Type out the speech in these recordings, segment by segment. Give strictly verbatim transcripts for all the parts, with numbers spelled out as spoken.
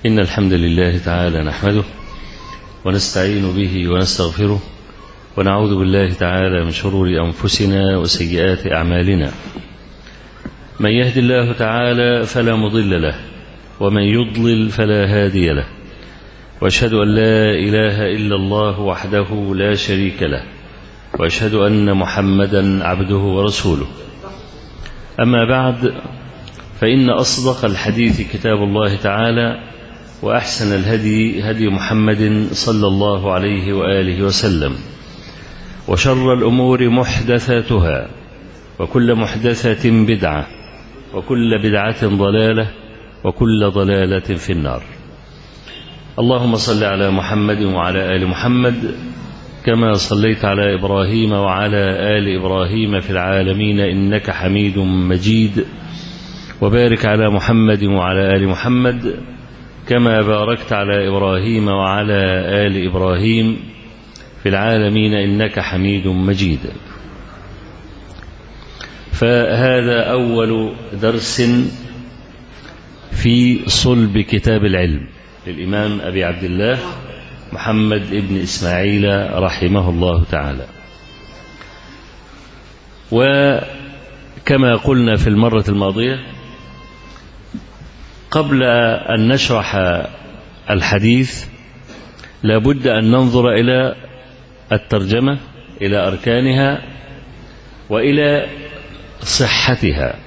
إن الحمد لله تعالى نحمده ونستعين به ونستغفره ونعوذ بالله تعالى من شرور أنفسنا وسيئات أعمالنا. من يهد الله تعالى فلا مضل له ومن يضلل فلا هادي له، وأشهد أن لا إله إلا الله وحده لا شريك له، وأشهد أن محمدا عبده ورسوله. أما بعد، فإن أصدق الحديث كتاب الله تعالى، وأحسن الهدي هدي محمد صلى الله عليه وآله وسلم، وشر الأمور محدثاتها، وكل محدثة بدعة، وكل بدعة ضلالة، وكل ضلالة في النار. اللهم صل على محمد وعلى آل محمد كما صليت على إبراهيم وعلى آل إبراهيم في العالمين إنك حميد مجيد، وبارك على محمد وعلى آل محمد كما باركت على إبراهيم وعلى آل إبراهيم في العالمين إنك حميد مجيد. فهذا أول درس في صلب كتاب العلم للإمام أبي عبد الله محمد ابن إسماعيل رحمه الله تعالى. وكما قلنا في المرة الماضية، قبل أن نشرح الحديث لابد أن ننظر إلى الترجمة، إلى أركانها وإلى صحتها.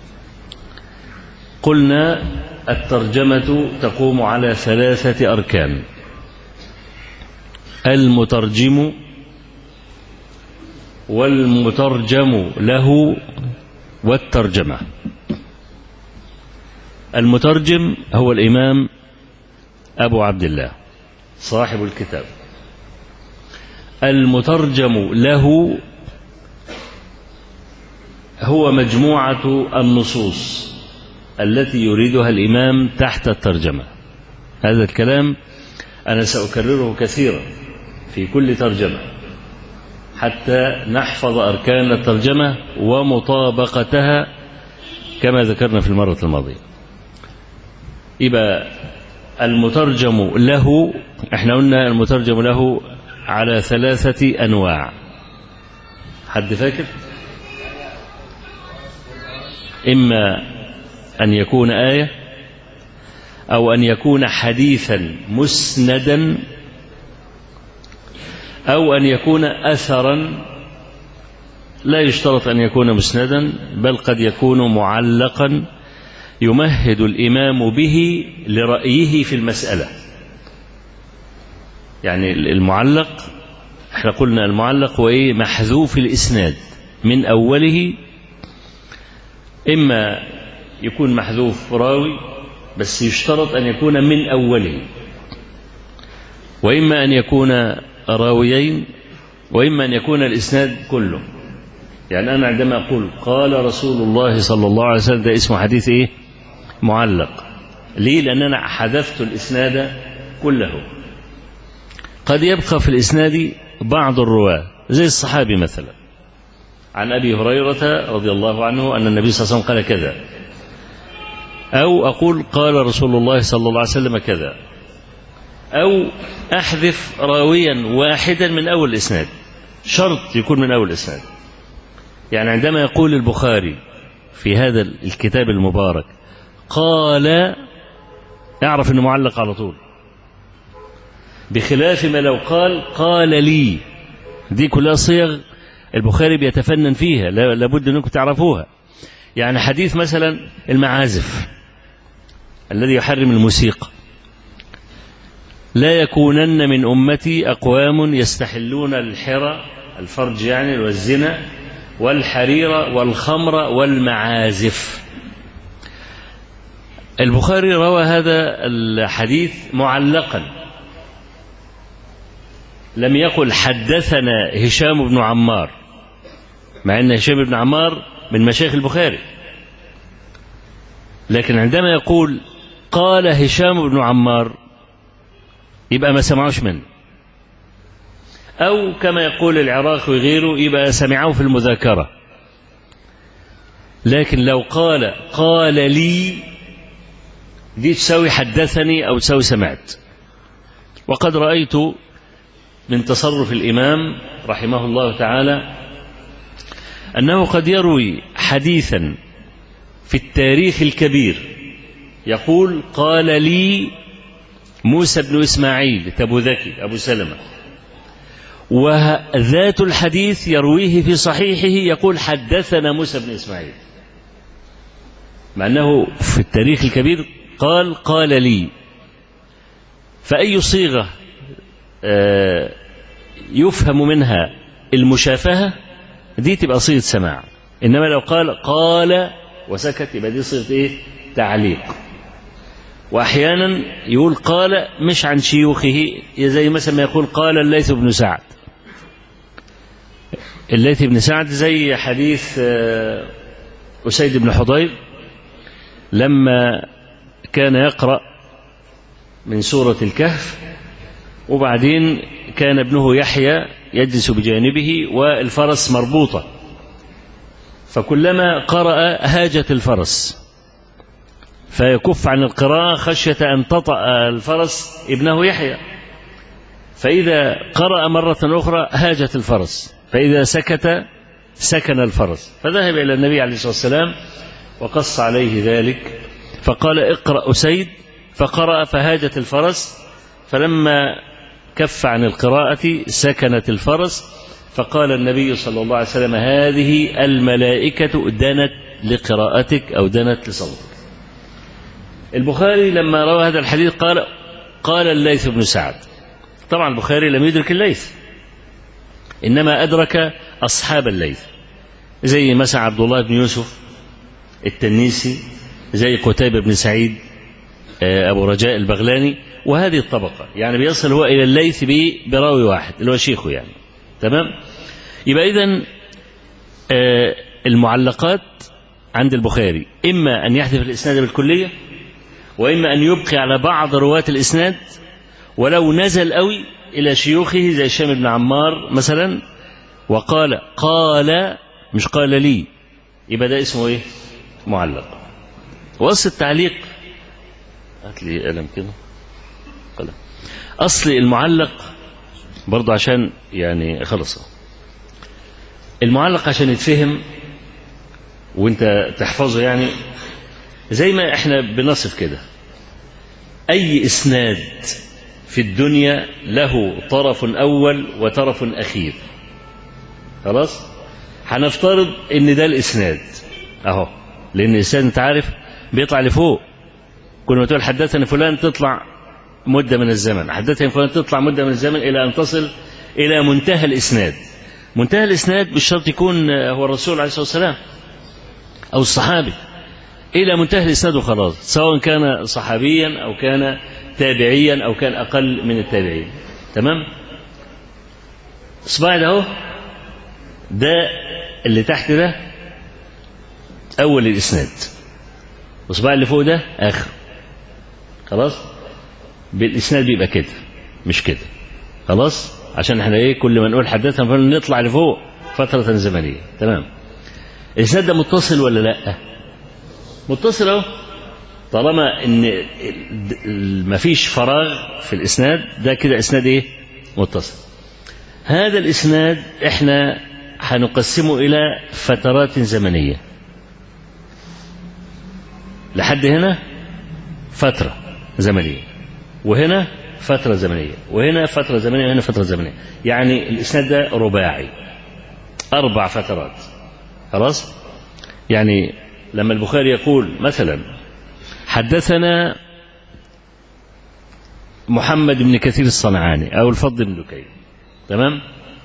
قلنا الترجمة تقوم على ثلاثة أركان: المترجم والمترجم له والترجمة. المترجم هو الإمام أبو عبد الله صاحب الكتاب. المترجم له هو مجموعة النصوص التي يريدها الإمام تحت الترجمة. هذا الكلام أنا سأكرره كثيرا في كل ترجمة حتى نحفظ أركان الترجمة ومطابقتها كما ذكرنا في المرة الماضية. يبقى المترجم له، احنا قلنا المترجم له على ثلاثة أنواع. حد فاكر؟ إما أن يكون آية، أو أن يكون حديثا مسندا، أو أن يكون أثرا. لا يشترط أن يكون مسندا، بل قد يكون معلقا يمهد الإمام به لرأيه في المسألة. يعني المعلق، احنا قلنا المعلق هو ايه؟ محذوف الإسناد من أوله. إما يكون محذوف راوي بس يشترط أن يكون من أوله، وإما أن يكون راويين، وإما أن يكون الإسناد كله. يعني أنا عندما أقول قال رسول الله صلى الله عليه وسلم، ده اسمه حديث إيه؟ معلق. ليه؟ لأن أنا حذفت الإسناد كله. قد يبقى في الإسناد بعض الرواة زي الصحابي مثلا، عن أبي هريرة رضي الله عنه أن النبي صلى الله عليه وسلم قال كذا، أو أقول قال رسول الله صلى الله عليه وسلم كذا، أو أحذف راويا واحدا من أول الإسناد. شرط يكون من أول الإسناد. يعني عندما يقول البخاري في هذا الكتاب المبارك قال، اعرف أنه معلق على طول، بخلاف ما لو قال قال لي. دي كلها صيغ البخاري بيتفنن فيها، لابد أنكم تعرفوها. يعني حديث مثلا المعازف الذي يحرم الموسيقى: لا يكونن من أمتي أقوام يستحلون الحرى، الفرج يعني، والزنا والحرير والخمر والمعازف. البخاري روى هذا الحديث معلقا، لم يقل حدثنا هشام بن عمار، مع أن هشام بن عمار من مشايخ البخاري، لكن عندما يقول قال هشام بن عمار يبقى ما سمعوش منه. أو كما يقول العراقي وغيره يبقى سمعوه في المذاكرة. لكن لو قال قال لي دي تساوي حدثني أو تساوي سمعت. وقد رأيت من تصرف الإمام رحمه الله تعالى أنه قد يروي حديثا في التاريخ الكبير يقول قال لي موسى بن إسماعيل تبوذكي أبو سلمة، وذات الحديث يرويه في صحيحه يقول حدثنا موسى بن إسماعيل، مع أنه في التاريخ الكبير قال قال لي. فأي صيغة يفهم منها المشافهة دي تبقى صيغة سماع، إنما لو قال قال وسكت يبقى دي صيغة إيه؟ تعليق. وأحيانا يقول قال مش عن شيوخه، زي مثلا ما يقول قال الليث بن سعد. الليث بن سعد زي حديث أسيد بن حضير لما كان يقرأ من سورة الكهف، وبعدين كان ابنه يحيى يجلس بجانبه والفرس مربوطة، فكلما قرأ هاجت الفرس فيكف عن القراءة خشية أن تطأ الفرس ابنه يحيى، فإذا قرأ مرة أخرى هاجت الفرس، فإذا سكت سكن الفرس، فذهب إلى النبي عليه الصلاة والسلام وقص عليه ذلك، فقال اقرأ أسيد، فقرأ فهاجت الفرس، فلما كف عن القراءة سكنت الفرس، فقال النبي صلى الله عليه وسلم هذه الملائكة دنت لقراءتك أو دنت لصوتك. البخاري لما روى هذا الحديث قال قال الليث بن سعد. طبعا البخاري لم يدرك الليث، إنما أدرك أصحاب الليث زي مثلا عبد الله بن يوسف التنيسي، زي قتيبة بن سعيد أبو رجاء البغلاني، وهذه الطبقة يعني بيصل هو إلى الليث براوي واحد اللي هو شيخه يعني. تمام. يبقى إذن المعلقات عند البخاري إما أن يحذف الإسناد بالكلية، وإما أن يبقي على بعض رواة الإسناد ولو نزل قوي إلى شيوخه زي هشام بن عمار مثلا وقال قال مش قال لي، يبقى ده اسمه إيه؟ معلق. وأصل التعليق هات لي قلم كده قلم. أصل المعلق برضه عشان يعني خلص المعلق عشان يتفهم وانت تحفظه، يعني زي ما احنا بنصف كده أي إسناد في الدنيا له طرف أول وطرف أخير. خلاص هنفترض ان ده الإسناد اهو، لأن الإسناد انت عارف بيطلع لفوق، كل ما تقول حدثني فلان تطلع مدة من الزمن، حدثني فلان تطلع مدة من الزمن إلى أن تصل إلى منتهى الإسناد. منتهى الإسناد بالشرط يكون هو الرسول عليه الصلاة والسلام أو الصحابي، إلى منتهى الإسناد وخلاص، سواء كان صحابيا أو كان تابعيا أو كان أقل من التابعين. تمام. إصبعي ده اهو، ده اللي تحت ده أول الإسناد، وإصبعي اللي فوق ده آخر. خلاص بالإسناد بيبقى كده مش كده. خلاص عشان احنا ايه كل ما نقول حدثنا فلان نطلع لفوق فترة زمنية. تمام. الإسناد ده متصل ولا لا؟ متصل اهو، طالما ان مفيش فراغ في الإسناد ده كده إسناد ايه؟ متصل. هذا الإسناد احنا هنقسمه إلى فترات زمنية. لحد هنا فترة زمنية، وهنا فترة زمنية، وهنا فترة زمنية، وهنا فترة زمنية، يعني الإسناد ده رباعي أربع فترات. خلاص. يعني لما البخاري يقول مثلا حدثنا محمد بن كثير الصنعاني أو الفضل بن دكين، تمام،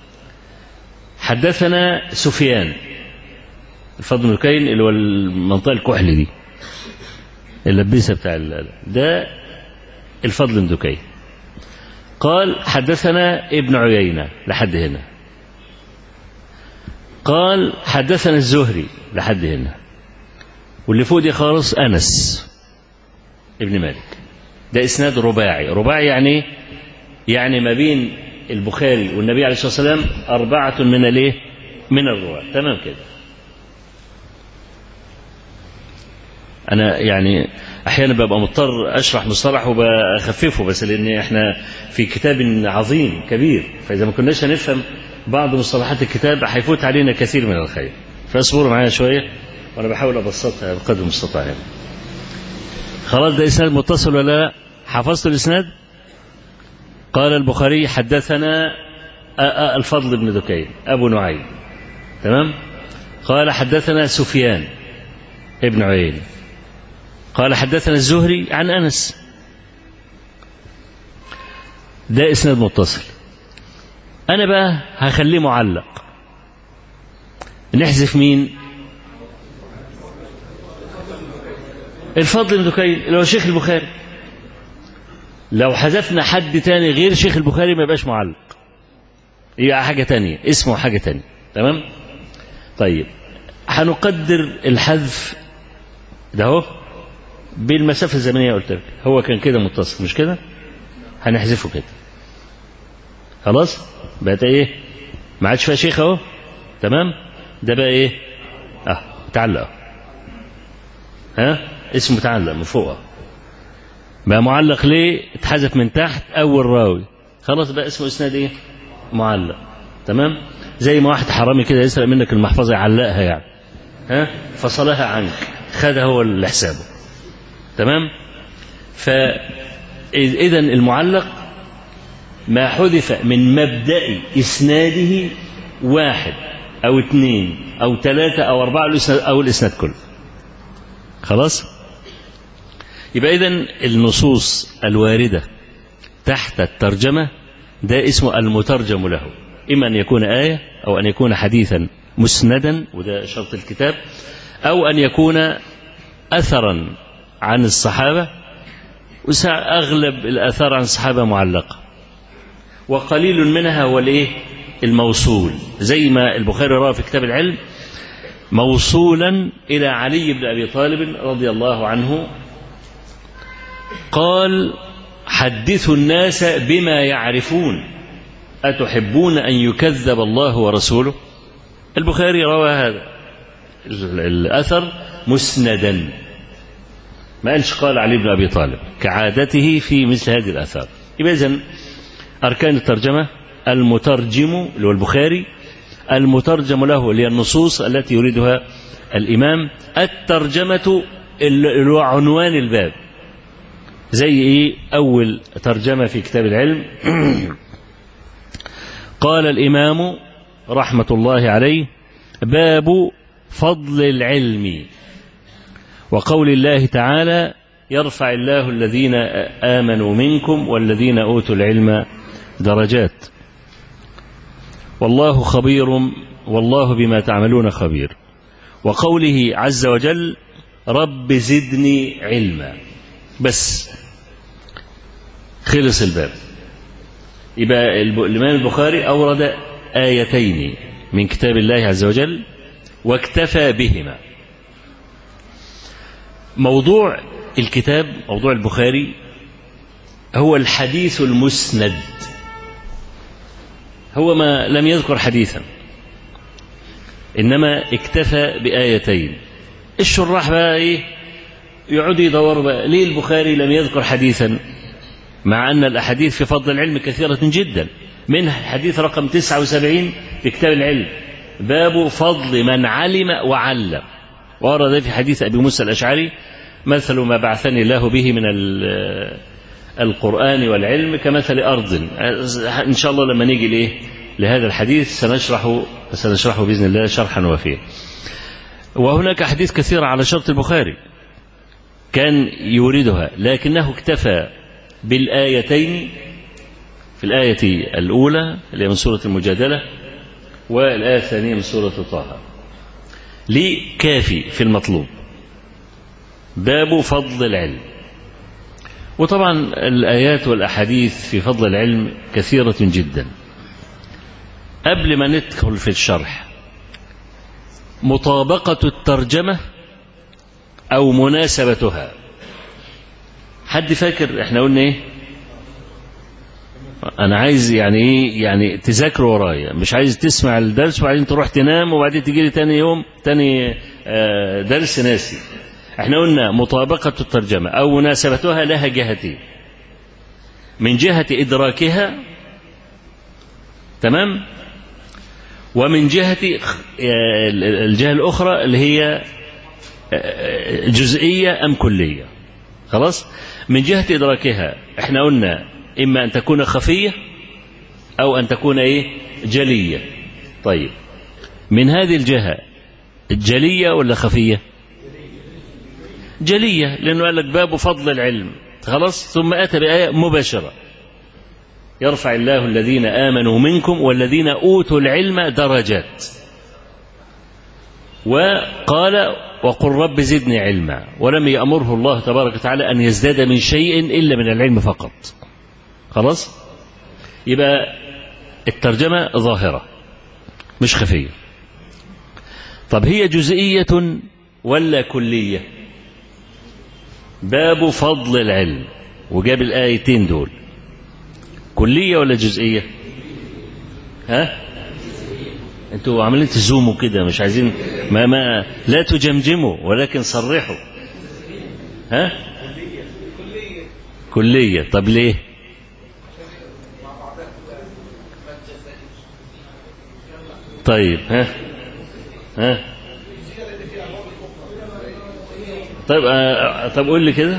حدثنا سفيان، الفضل بن دكين اللي هو المنطقة الكحل دي اللبيسة بتاع ده الفضل بن دكين، قال حدثنا ابن عيينة لحد هنا، قال حدثنا الزهري لحد هنا، واللي فوق دي خالص أنس ابن مالك. ده إسناد رباعي. رباعي يعني يعني ما بين البخاري والنبي عليه الصلاة والسلام أربعة من الايه من الرواة. تمام كده. أنا يعني أحيانا ببقى مضطر أشرح مصطلح وبخففه، بس لأن إحنا في كتاب عظيم كبير، فإذا ما كناش هنفهم بعض مصطلحات الكتاب هيفوت علينا كثير من الخير، فاصبروا معايا شوية وأنا بحاول أبسطها بقدر المستطاع يعني. خلاص ده إسناد متصل ولا لا؟ حفظت الإسناد؟ قال البخاري حدثنا الفضل بن دكين أبو نعيم، تمام؟ قال حدثنا سفيان ابن عيينة قال حدثنا الزهري عن أنس. ده إسناد متصل. أنا بقى هخليه معلق. نحذف مين؟ الفضل بن دكين اللي هو شيخ البخاري. لو حذفنا حد تاني غير شيخ البخاري ما يبقاش معلق، يبقى حاجة تانية، اسمه حاجة تانية، تمام؟ طيب هنقدر الحذف ده هو بالمسافة الزمنية، قلت لك هو كان كده متصل مش كده، هنحذفه كده خلاص، بقت ايه؟ ما عادش فيها شيخ اهو، تمام؟ ده بقى ايه؟ اه متعلق، ها اسمه متعلق من فوق، بقى معلق ليه؟ اتحذف من تحت اول راوي، خلاص بقى اسمه اسناد ايه؟ معلق، تمام؟ زي ما واحد حرامي كده يسرق منك المحفظة يعلقها يعني، ها فصلها عنك، خدها هو اللي حسابه، تمام؟ فإذا المعلق ما حذف من مبدأ إسناده واحد أو اثنين أو ثلاثة أو أربعة أو الإسناد كله، خلاص؟ يبقى إذن النصوص الواردة تحت الترجمة ده اسمه المترجم له، إما أن يكون آية أو أن يكون حديثا مسندا وده شرط الكتاب، أو أن يكون أثرا عن الصحابة، وأغلب الآثار عن الصحابة معلقة، وقليل منها هو الإيه؟ الموصول، زي ما البخاري روى في كتاب العلم موصولا إلى علي بن أبي طالب رضي الله عنه قال حدثوا الناس بما يعرفون أتحبون أن يكذب الله ورسوله. البخاري روى هذا الأثر مسندا، ما قالش قال علي بن أبي طالب كعادته في مثل هذه الآثار. يبقى إذن أركان الترجمة المترجم اللي هو البخاري، المترجم له اللي هي النصوص التي يريدها الإمام، الترجمة اللي هو عنوان الباب، زي إيه؟ أول ترجمة في كتاب العلم قال الإمام رحمة الله عليه باب فضل العلم، وقول الله تعالى يرفع الله الذين آمنوا منكم والذين أوتوا العلم درجات، والله خبير والله بما تعملون خبير، وقوله عز وجل رب زدني علما. بس خلص الباب. يبقى الإمام البخاري أورد آيتين من كتاب الله عز وجل واكتفى بهما. موضوع الكتاب، موضوع البخاري، هو الحديث المسند، هو ما لم يذكر حديثا إنما اكتفى بآيتين. الشراح بقى إيه؟ يقعدوا يدوروا بقى ليه البخاري لم يذكر حديثا مع أن الأحاديث في فضل العلم كثيرة جدا، منها الحديث رقم تسعة وسبعين في كتاب العلم باب فضل من علم وعلم، ورد في حديث أبي موسى الأشعري مثل ما بعثني الله به من القرآن والعلم كمثل أرض. إن شاء الله لما نيجي لإيه لهذا الحديث سنشرحه سنشرحه بإذن الله شرحا وافيا. وهناك أحاديث كثيرة على شرط البخاري كان يوردها، لكنه اكتفى بالآيتين، في الآية الأولى اللي من سورة المجادلة والآية الثانية من سورة طه، ليه كافي في المطلوب، باب فضل العلم. وطبعا الآيات والأحاديث في فضل العلم كثيرة جدا. قبل ما ندخل في الشرح، مطابقة الترجمة أو مناسبتها، حد فاكر احنا قلنا ايه؟ انا عايز يعني ايه يعني تذاكروا ورايا، مش عايز تسمع الدرس وبعدين تروح تنام وبعدين تيجي لي تاني يوم تاني درس ناسي. احنا قلنا مطابقة الترجمة أو مناسبتها لها جهتين، من جهة إدراكها تمام، ومن جهة الجهة الأخرى اللي هي جزئية أم كلية. خلاص. من جهة إدراكها احنا قلنا إما أن تكون خفية أو أن تكون إيه جلية. طيب من هذه الجهة جلية ولا خفية؟ جلية، لأنه قال لك باب فضل العلم. خلاص. ثم أتى بآية مباشرة: يرفع الله الذين آمنوا منكم والذين أوتوا العلم درجات. وقال: وقل رب زدني علما. ولم يأمره الله تبارك وتعالى أن يزداد من شيء إلا من العلم فقط. خلاص. يبقى الترجمة ظاهرة مش خفية. طب هي جزئية ولا كلية؟ باب فضل العلم، وجاب الآيتين دول، كلية ولا جزئية؟ ها؟ انتوا عمالين تزوموا كده، مش عايزين ما ما لا تجمجموا ولكن صرحوا. ها؟ كلية. طب ليه؟ طيب ها ها طيب آه طب قول لي كده.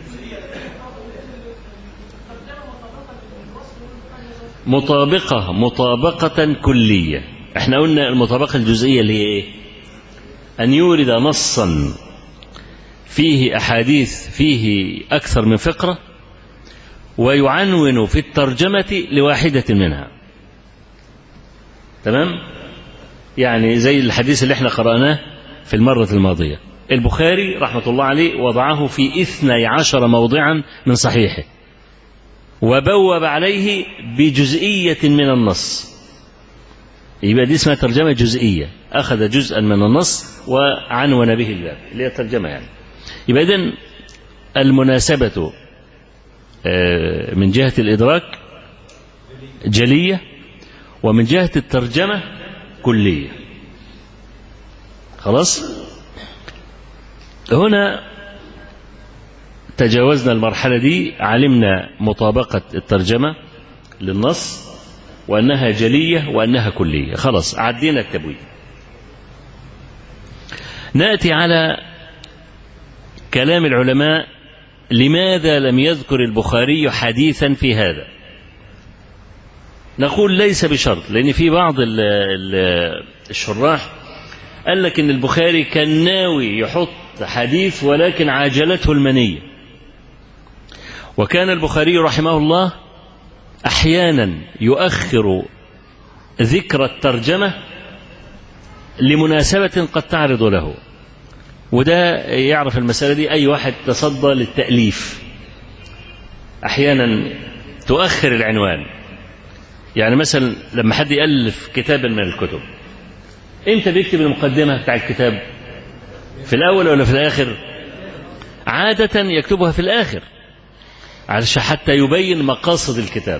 مطابقة مطابقة كلية. احنا قلنا المطابقة الجزئية اللي هي ايه؟ أن يورد نصا فيه أحاديث فيه أكثر من فقرة ويعنون في الترجمة لواحدة منها. تمام؟ يعني زي الحديث اللي احنا قرأناه في المرة الماضية، البخاري رحمة الله عليه وضعه في اثني عشر موضعا من صحيحه، وبوب عليه بجزئية من النص. يبقى دي اسمها ترجمة جزئية، أخذ جزءا من النص وعنون به الباب، اللي هي الترجمة يعني. يبقى إذن المناسبة من جهة الإدراك جلية، ومن جهة الترجمة كلية. خلاص. هنا تجاوزنا المرحلة دي، علمنا مطابقة الترجمة للنص وأنها جلية وأنها كلية. خلاص عدينا التبويب. نأتي على كلام العلماء: لماذا لم يذكر البخاري حديثا في هذا؟ نقول ليس بشرط، لأن في بعض الشراح قال لك إن البخاري كان ناوي يحط حديث ولكن عاجلته المنية. وكان البخاري رحمه الله أحيانا يؤخر ذكر الترجمة لمناسبة قد تعرض له، وده يعرف المسألة دي أي واحد تصدى للتأليف. أحيانا تؤخر العنوان، يعني مثلا لما حد يألف كتابا من الكتب، امتى بيكتب المقدمة بتاع الكتاب؟ في الأول ولا في الآخر؟ عادة يكتبها في الآخر علشان حتى يبين مقاصد الكتاب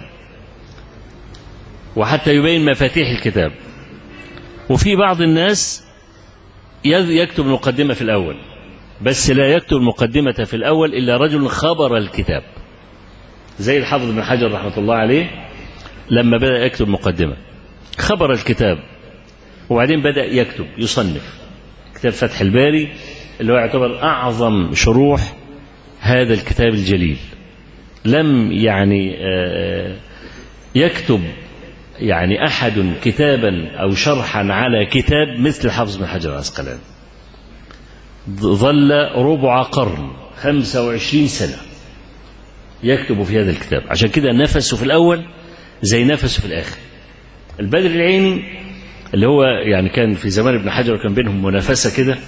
وحتى يبين مفاتيح الكتاب. وفي بعض الناس يكتب المقدمة في الأول، بس لا يكتب المقدمة في الأول إلا رجل خبر الكتاب، زي الحافظ بن حجر رحمة الله عليه لما بدأ يكتب مقدمة خبر الكتاب، وبعدين بدأ يكتب يصنف كتاب فتح الباري اللي هو يعتبر أعظم شروح هذا الكتاب الجليل. لم يعني يكتب يعني أحد كتابا أو شرحا على كتاب مثل الحافظ بن حجر العسقلاني. ظل ربع قرن خمسة وعشرين سنة يكتب في هذا الكتاب، عشان كده نفسه في الأول زي نفسه في الآخر. البدر العيني اللي هو يعني كان في زمان ابن حجر وكان بينهم منافسة كده،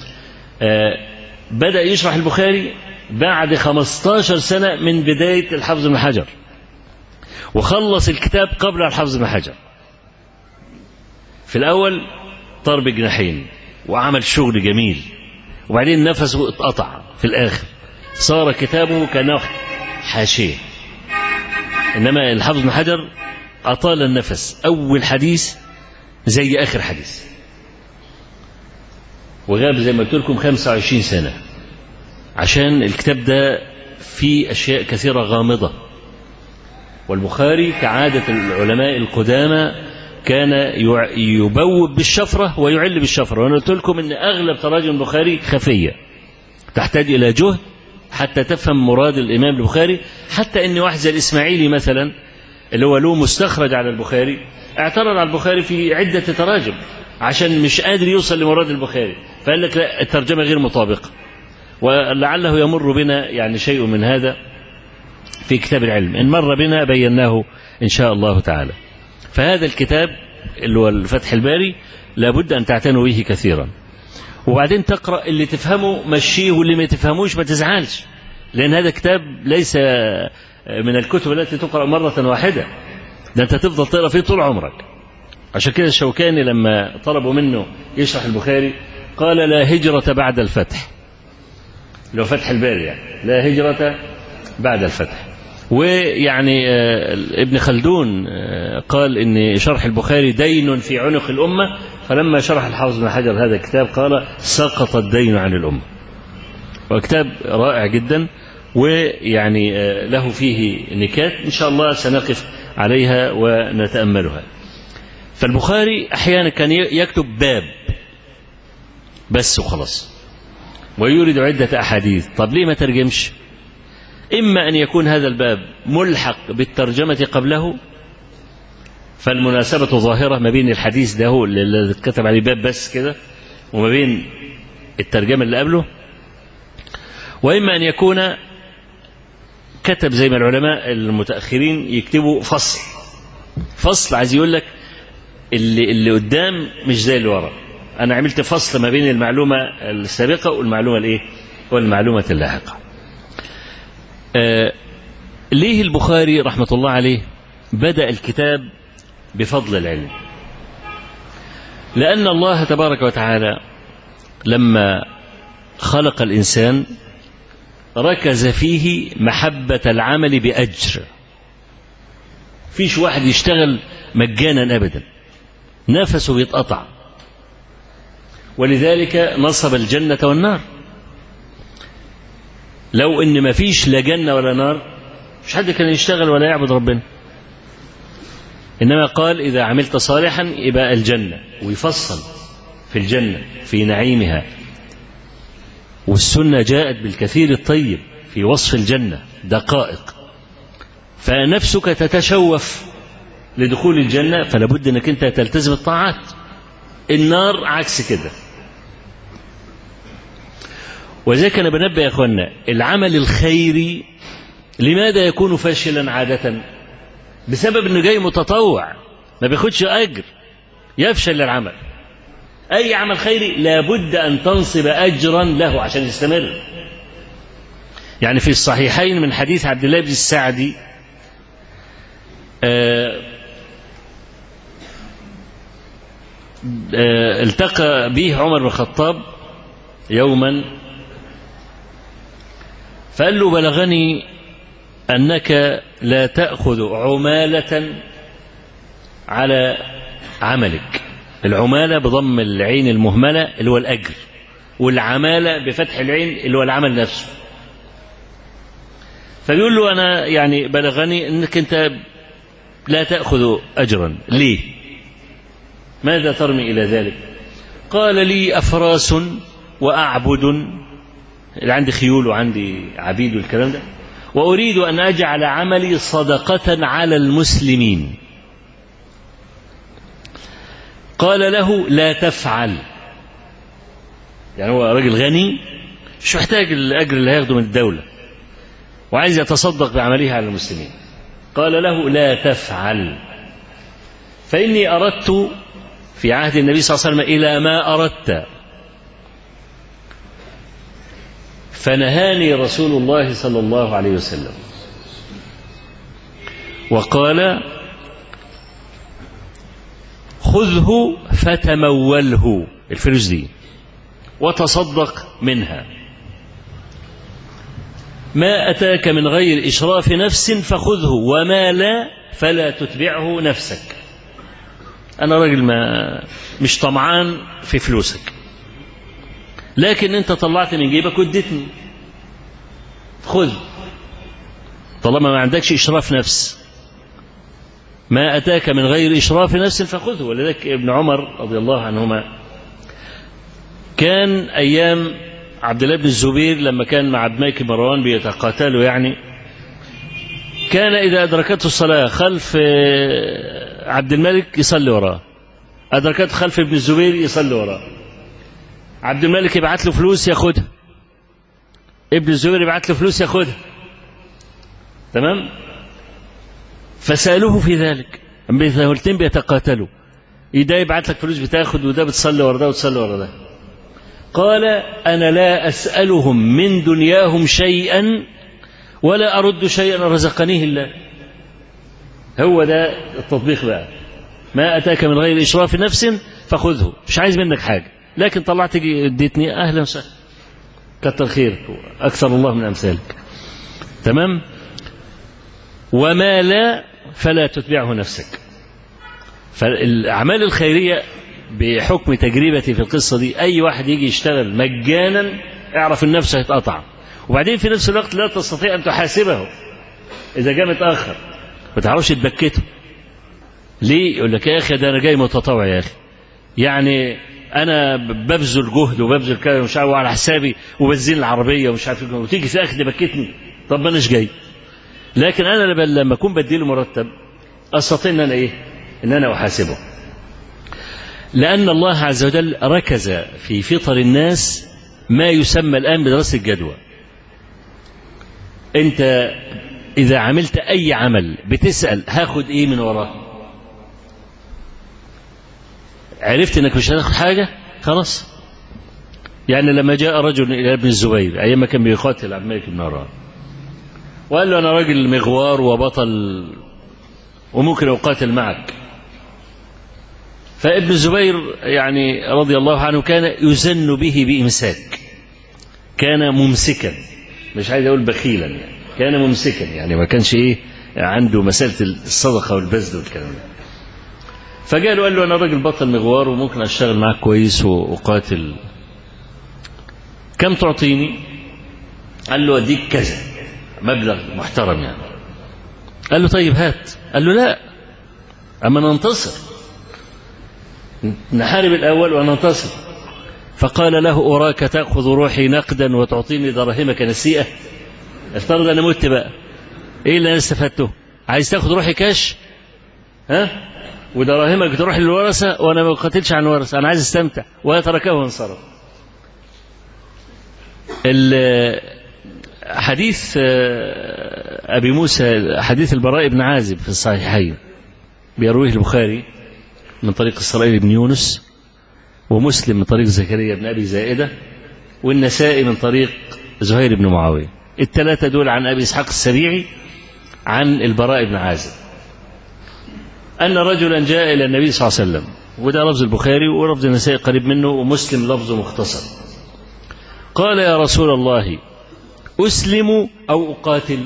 بدأ يشرح البخاري بعد خمستاشر سنة من بداية الحافظ بن حجر، وخلص الكتاب قبل الحافظ بن حجر. في الأول طار بجناحين وعمل شغل جميل، وبعدين نفسه اتقطع في الآخر، صار كتابه كأنه حاشية. إنما الحافظ بن حجر أطال النفس، أول حديث زي آخر حديث، وغاب زي ما قلت لكم خمسة وعشرين سنة. عشان الكتاب ده فيه أشياء كثيرة غامضة. والبخاري كعادة العلماء القدامى كان يبوب بالشفرة ويعل بالشفرة، وأنا قلت لكم أن أغلب تراجم البخاري خفية تحتاج إلى جهد حتى تفهم مراد الإمام البخاري. حتى أن واحد زي الإسماعيلي مثلا اللي هو له مستخرج على البخاري اعترض على البخاري في عدة تراجم عشان مش قادر يوصل لمراد البخاري، فقال لك لا الترجمة غير مطابقة، ولعله يمر بنا يعني شيء من هذا في كتاب العلم، إن مر بنا بيناه إن شاء الله تعالى. فهذا الكتاب اللي هو الفتح الباري لابد أن تعتنوا به كثيرا، وبعدين تقرأ اللي تفهمه مشيه واللي ما تفهموش ما تزعلش، لأن هذا كتاب ليس من الكتب التي تقرأ مرة واحدة، ده أنت تفضل تقرأ فيه طول عمرك. عشان كده الشوكاني لما طلبوا منه يشرح البخاري قال لا هجرة بعد الفتح، لو فتح الباري يعني لا هجرة بعد الفتح. ويعني ابن خلدون قال إن شرح البخاري دين في عنق الأمة، فلما شرح الحافظ بن حجر هذا الكتاب قال سقط الدين عن الأمة. وكتاب رائع جدا، ويعني له فيه نكات إن شاء الله سنقف عليها ونتأملها. فالبخاري أحيانا كان يكتب باب بس وخلاص ويورد عدة أحاديث. طب ليه ما ترجمش؟ إما أن يكون هذا الباب ملحق بالترجمة قبله فالمناسبة ظاهرة ما بين الحديث ده هو اللي كتب عليه باب بس كده وما بين الترجمة اللي قبله، وإما أن يكون كتب زي ما العلماء المتأخرين يكتبوا فصل فصل عايز يقول لك اللي, اللي قدام مش زي اللي ورا، أنا عملت فصل ما بين المعلومة السابقة والمعلومة الإيه والمعلومة اللاحقة. آه ليه البخاري رحمة الله عليه بدأ الكتاب بفضل العلم؟ لأن الله تبارك وتعالى لما خلق الإنسان ركز فيه محبة العمل بأجر. فيش واحد يشتغل مجانا أبدا، نفسه بيتقطع، ولذلك نصب الجنة والنار. لو إن ما فيش لا جنة ولا نار مش حد كان يشتغل ولا يعبد ربنا، إنما قال إذا عملت صالحا يبقى الجنة، ويفصل في الجنة في نعيمها. والسنة جاءت بالكثير الطيب في وصف الجنة دقائق، فنفسك تتشوف لدخول الجنة فلا بد أنك أنت تلتزم الطاعات. النار عكس كده. وذلك أنا بنبه يا أخوانا العمل الخيري لماذا يكون فاشلا عادة؟ بسبب أنه جاي متطوع ما بياخدش أجر يفشل العمل. أي عمل خيري لابد أن تنصب أجرا له عشان يستمر. يعني في الصحيحين من حديث عبد الله بن السعدي آه آه التقى به عمر بن الخطاب يوما فقال له بلغني أنك لا تأخذ عمالة على عملك. العمالة بضم العين المهملة اللي هو الأجر، والعمالة بفتح العين اللي هو العمل نفسه. فبيقول له أنا يعني بلغني أنك أنت لا تأخذ أجرا، ليه؟ ماذا ترمي إلى ذلك؟ قال لي أفراس وأعبد، اللي عندي خيول وعندي عبيد والكلام ده، وأريد أن أجعل عملي صدقة على المسلمين. قال له لا تفعل. يعني هو راجل غني مش محتاج الأجر اللي هياخده من الدولة وعايز يتصدق بعمله على المسلمين. قال له لا تفعل، فإني أردت في عهد النبي صلى الله عليه وسلم إلى ما أردت، فنهاني رسول الله صلى الله عليه وسلم وقال خذه فتموله، الفلوس دي، وتصدق منها. ما أتاك من غير إشراف نفس فخذه، وما لا فلا تتبعه نفسك. أنا راجل ما مش طمعان في فلوسك، لكن أنت طلعت من جيبك وادتني، خذ، طالما ما عندكش إشراف نفس، ما أتاك من غير إشراف نفس فخذه. ولذلك ابن عمر رضي الله عنهما كان أيام عبد الله بن الزبير لما كان مع عبد الملك مروان بيتقاتلوا، يعني كان إذا أدركته الصلاة خلف عبد الملك يصلي وراه، أدركته خلف ابن الزبير يصلي وراه، عبد الملك يبعت له فلوس ياخدها، ابن الزبير يبعت له فلوس ياخدها، تمام. فسألوه في ذلك، الاثنين بيتقاتلوا، ده يبعت لك فلوس بتاخد، وده بتصلي ورا ده وتصلي ورا ده. قال أنا لا أسألهم من دنياهم شيئا ولا أرد شيئا رزقنيه الله. هو ده التطبيق بقى، ما أتاك من غير إشراف نفس فخذه، مش عايز منك حاجة، لكن طلعت اديتني أهلا وسهلا، كتر خيرك، أكثر الله من أمثالك، تمام. وما لا فلا تتبعه نفسك. فالأعمال الخيرية بحكم تجربتي في القصة دي، أي واحد يجي يشتغل مجانا اعرف النفس هيتقطع، وبعدين في نفس الوقت لا تستطيع أن تحاسبه إذا جاء متأخر، ما تعرفش تبكته. ليه؟ يقول لك يا أخي ده أنا جاي متطوع يا أخي، يعني أنا ببذل جهد وببذل كذا ومش عارف على حسابي وبنزين العربية ومش عارف، وتيجي في الآخر تبكتني، طب ما أناش جاي. لكن أنا لما أكون بديله مرتب أستطيع أن أنا إيه؟ أن أنا أحاسبه، لأن الله عز وجل ركز في فطر الناس ما يسمى الآن بدراسة الجدوى. أنت إذا عملت أي عمل بتسأل هاخد إيه من وراه، عرفت أنك مش هتاخد حاجة خلاص. يعني لما جاء رجل إلى ابن الزبير أيام ما كان بيقاتل عبد الملك بن مروان وقال له أنا راجل مغوار وبطل وممكن أقاتل معك، فابن الزبير يعني رضي الله عنه كان يزن به بإمساك، كان ممسكا، مش عايز أقول بخيلا، يعني كان ممسكا، يعني ما كانش إيه عنده مسألة الصدقة والبذل والكلام ده. فقال له قال له أنا راجل بطل مغوار وممكن أشتغل معك كويس وأقاتل، كم تعطيني؟ قال له أديك كذا، مبلغ محترم يعني. قال له طيب هات. قال له لا، أما ننتصر، نحارب الأول وننتصر. فقال له أراك تأخذ روحي نقدا وتعطيني دراهمك نسيئة، افترض أنا مت بقى، إيه اللي أنا استفدته؟ عايز تأخذ روحي كاش ها ودراهمك تروح للورثة وأنا ما بقاتلش عن ورثة، أنا عايز استمتع. وتركه وانصرف. حديث أبي موسى، حديث البراء بن عازب في الصحيحين بيرويه البخاري من طريق إسرائيل بن يونس، ومسلم من طريق زكريا بن أبي زائدة، والنسائي من طريق زهير بن معاوية. الثلاثة دول عن أبي إسحاق السبيعي عن البراء بن عازب أن رجلا جاء إلى النبي صلى الله عليه وسلم، وده لفظ البخاري ولفظ النسائي قريب منه، ومسلم لفظه مختصر. قال يا رسول الله أسلم أو أقاتل؟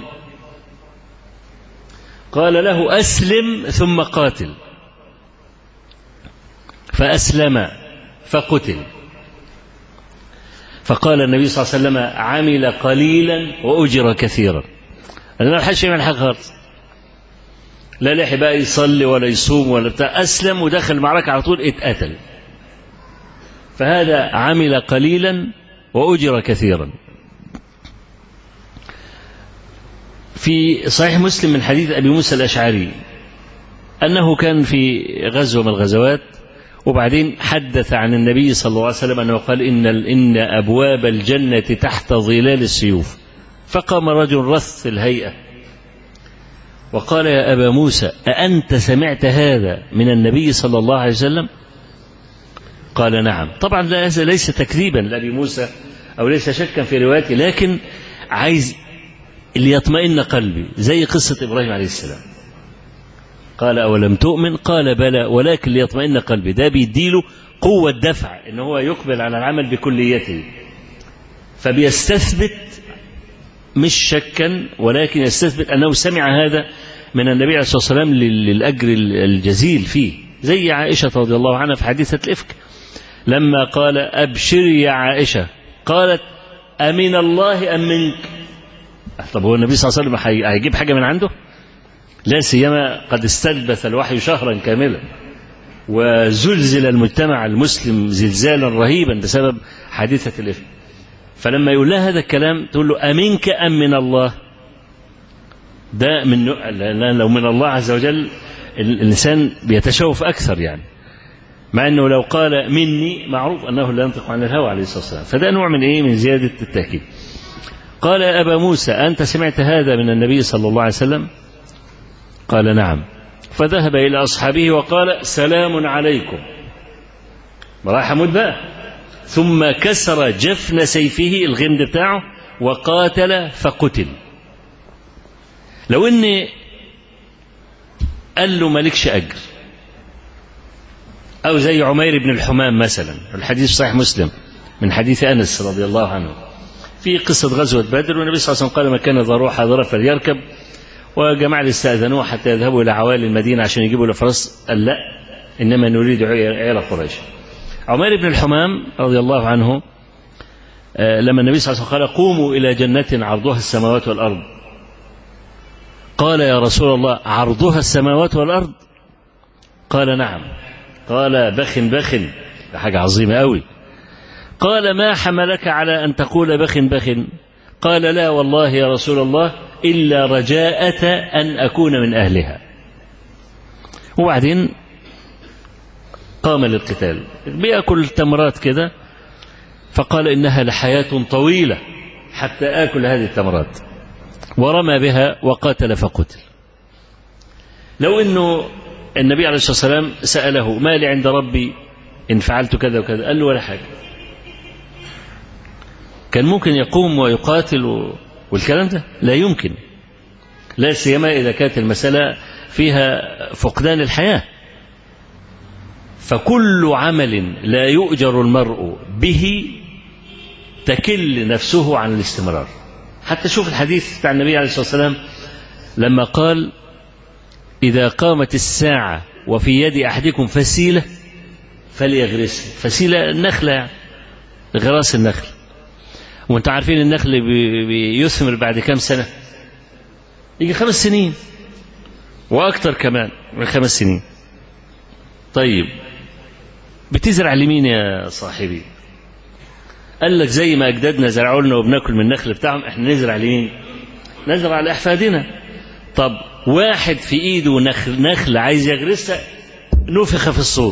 قال له أسلم ثم قاتل. فأسلم فقتل. فقال النبي صلى الله عليه وسلم عمل قليلا وأجر كثيرا. أنا ما حدش يعمل حاجة خالص، لا لحق بقى يصلي ولا يصوم ولا بتاع، أسلم ودخل المعركة على طول اتقتل. فهذا عمل قليلا وأجر كثيرا. في صحيح مسلم من حديث أبي موسى الأشعري أنه كان في غزوة من الغزوات، وبعدين حدث عن النبي صلى الله عليه وسلم أنه قال إن, إن أبواب الجنة تحت ظلال السيوف. فقام رجل رث الهيئة وقال يا أبا موسى أأنت سمعت هذا من النبي صلى الله عليه وسلم؟ قال نعم. طبعا هذا ليس تكذيبا لأبي موسى أو ليس شكا في روايته، لكن عايز ليطمئن قلبي، زي قصة إبراهيم عليه السلام. قال أولم تؤمن؟ قال بلى ولكن ليطمئن قلبي. ده بيديله قوة دفع إن هو يقبل على العمل بكليته، فبيستثبت مش شكا ولكن يستثبت أنه سمع هذا من النبي عليه الصلاة والسلام للأجر الجزيل فيه، زي عائشة رضي الله عنها في حادثة الإفك لما قال أبشري يا عائشة، قالت أمن الله أم منك؟ طب هو النبي صلى الله عليه وسلم هيجيب حاجة من عنده؟ لا سيما قد استلبث الوحي شهرا كاملا وزلزل المجتمع المسلم زلزالا رهيبا بسبب حادثة الإفك. فلما يقول لها هذا الكلام تقول له أمنك أم من الله؟ ده من لو من الله عز وجل الإنسان بيتشوف أكثر يعني، مع أنه لو قال مني معروف أنه لا ينطق عن الهوى عليه الصلاة والسلام، فده نوع من إيه؟ من زيادة التأكيد. قال يا أبا موسى أنت سمعت هذا من النبي صلى الله عليه وسلم؟ قال نعم. فذهب إلى أصحابه وقال سلام عليكم، راح مد بقى، ثم كسر جفن سيفه الغمد بتاعه وقاتل فقتل. لو إن قال له مالكش أجر، أو زي عمير بن الحمام مثلا، الحديث صحيح مسلم من حديث أنس رضي الله عنه في قصة غزوة بدر، والنبي صلى الله عليه وسلم قال من كان ذا روح حاضرا فليركب، وجماعة استأذنوه حتى يذهبوا إلى عوالي المدينة عشان يجيبوا له فرس، قال لا إنما نريد عير قريش. عمير بن الحمام رضي الله عنه لما النبي صلى الله عليه وسلم قال قوموا إلى جنة عرضها السماوات والأرض، قال يا رسول الله عرضها السماوات والأرض؟ قال نعم. قال بخ بخ، حاجة عظيمة أوي. قال ما حملك على أن تقول بخ بخ؟ قال لا والله يا رسول الله إلا رجاءة أن أكون من أهلها. وبعدين قام للقتال، بيأكل التمرات كده، فقال إنها لحياة طويلة حتى آكل هذه التمرات، ورمى بها وقاتل فقتل. لو أنه النبي عليه الصلاة والسلام سأله ما لي عند ربي إن فعلت كذا وكذا، قال له ولا حاجة، كان ممكن يقوم ويقاتل والكلام ده لا يمكن، لا سيما إذا كانت المسألة فيها فقدان الحياة. فكل عمل لا يؤجر المرء به تكل نفسه عن الاستمرار. حتى شوف الحديث بتاع النبي عليه الصلاة والسلام لما قال إذا قامت الساعة وفي يد أحدكم فسيلة فليغرس. فسيلة النخلة يعني، غراس النخل، وانت عارفين النخل بيثمر بعد كام سنة؟ يجي خمس سنين وأكتر كمان من خمس سنين. طيب بتزرع لمين يا صاحبي؟ قال لك زي ما أجدادنا زرعوا لنا وبناكل من النخل بتاعهم، احنا نزرع لمين؟ نزرع لأحفادنا. طب واحد في إيده نخل, نخل عايز يغرسها، نفخ في الصور،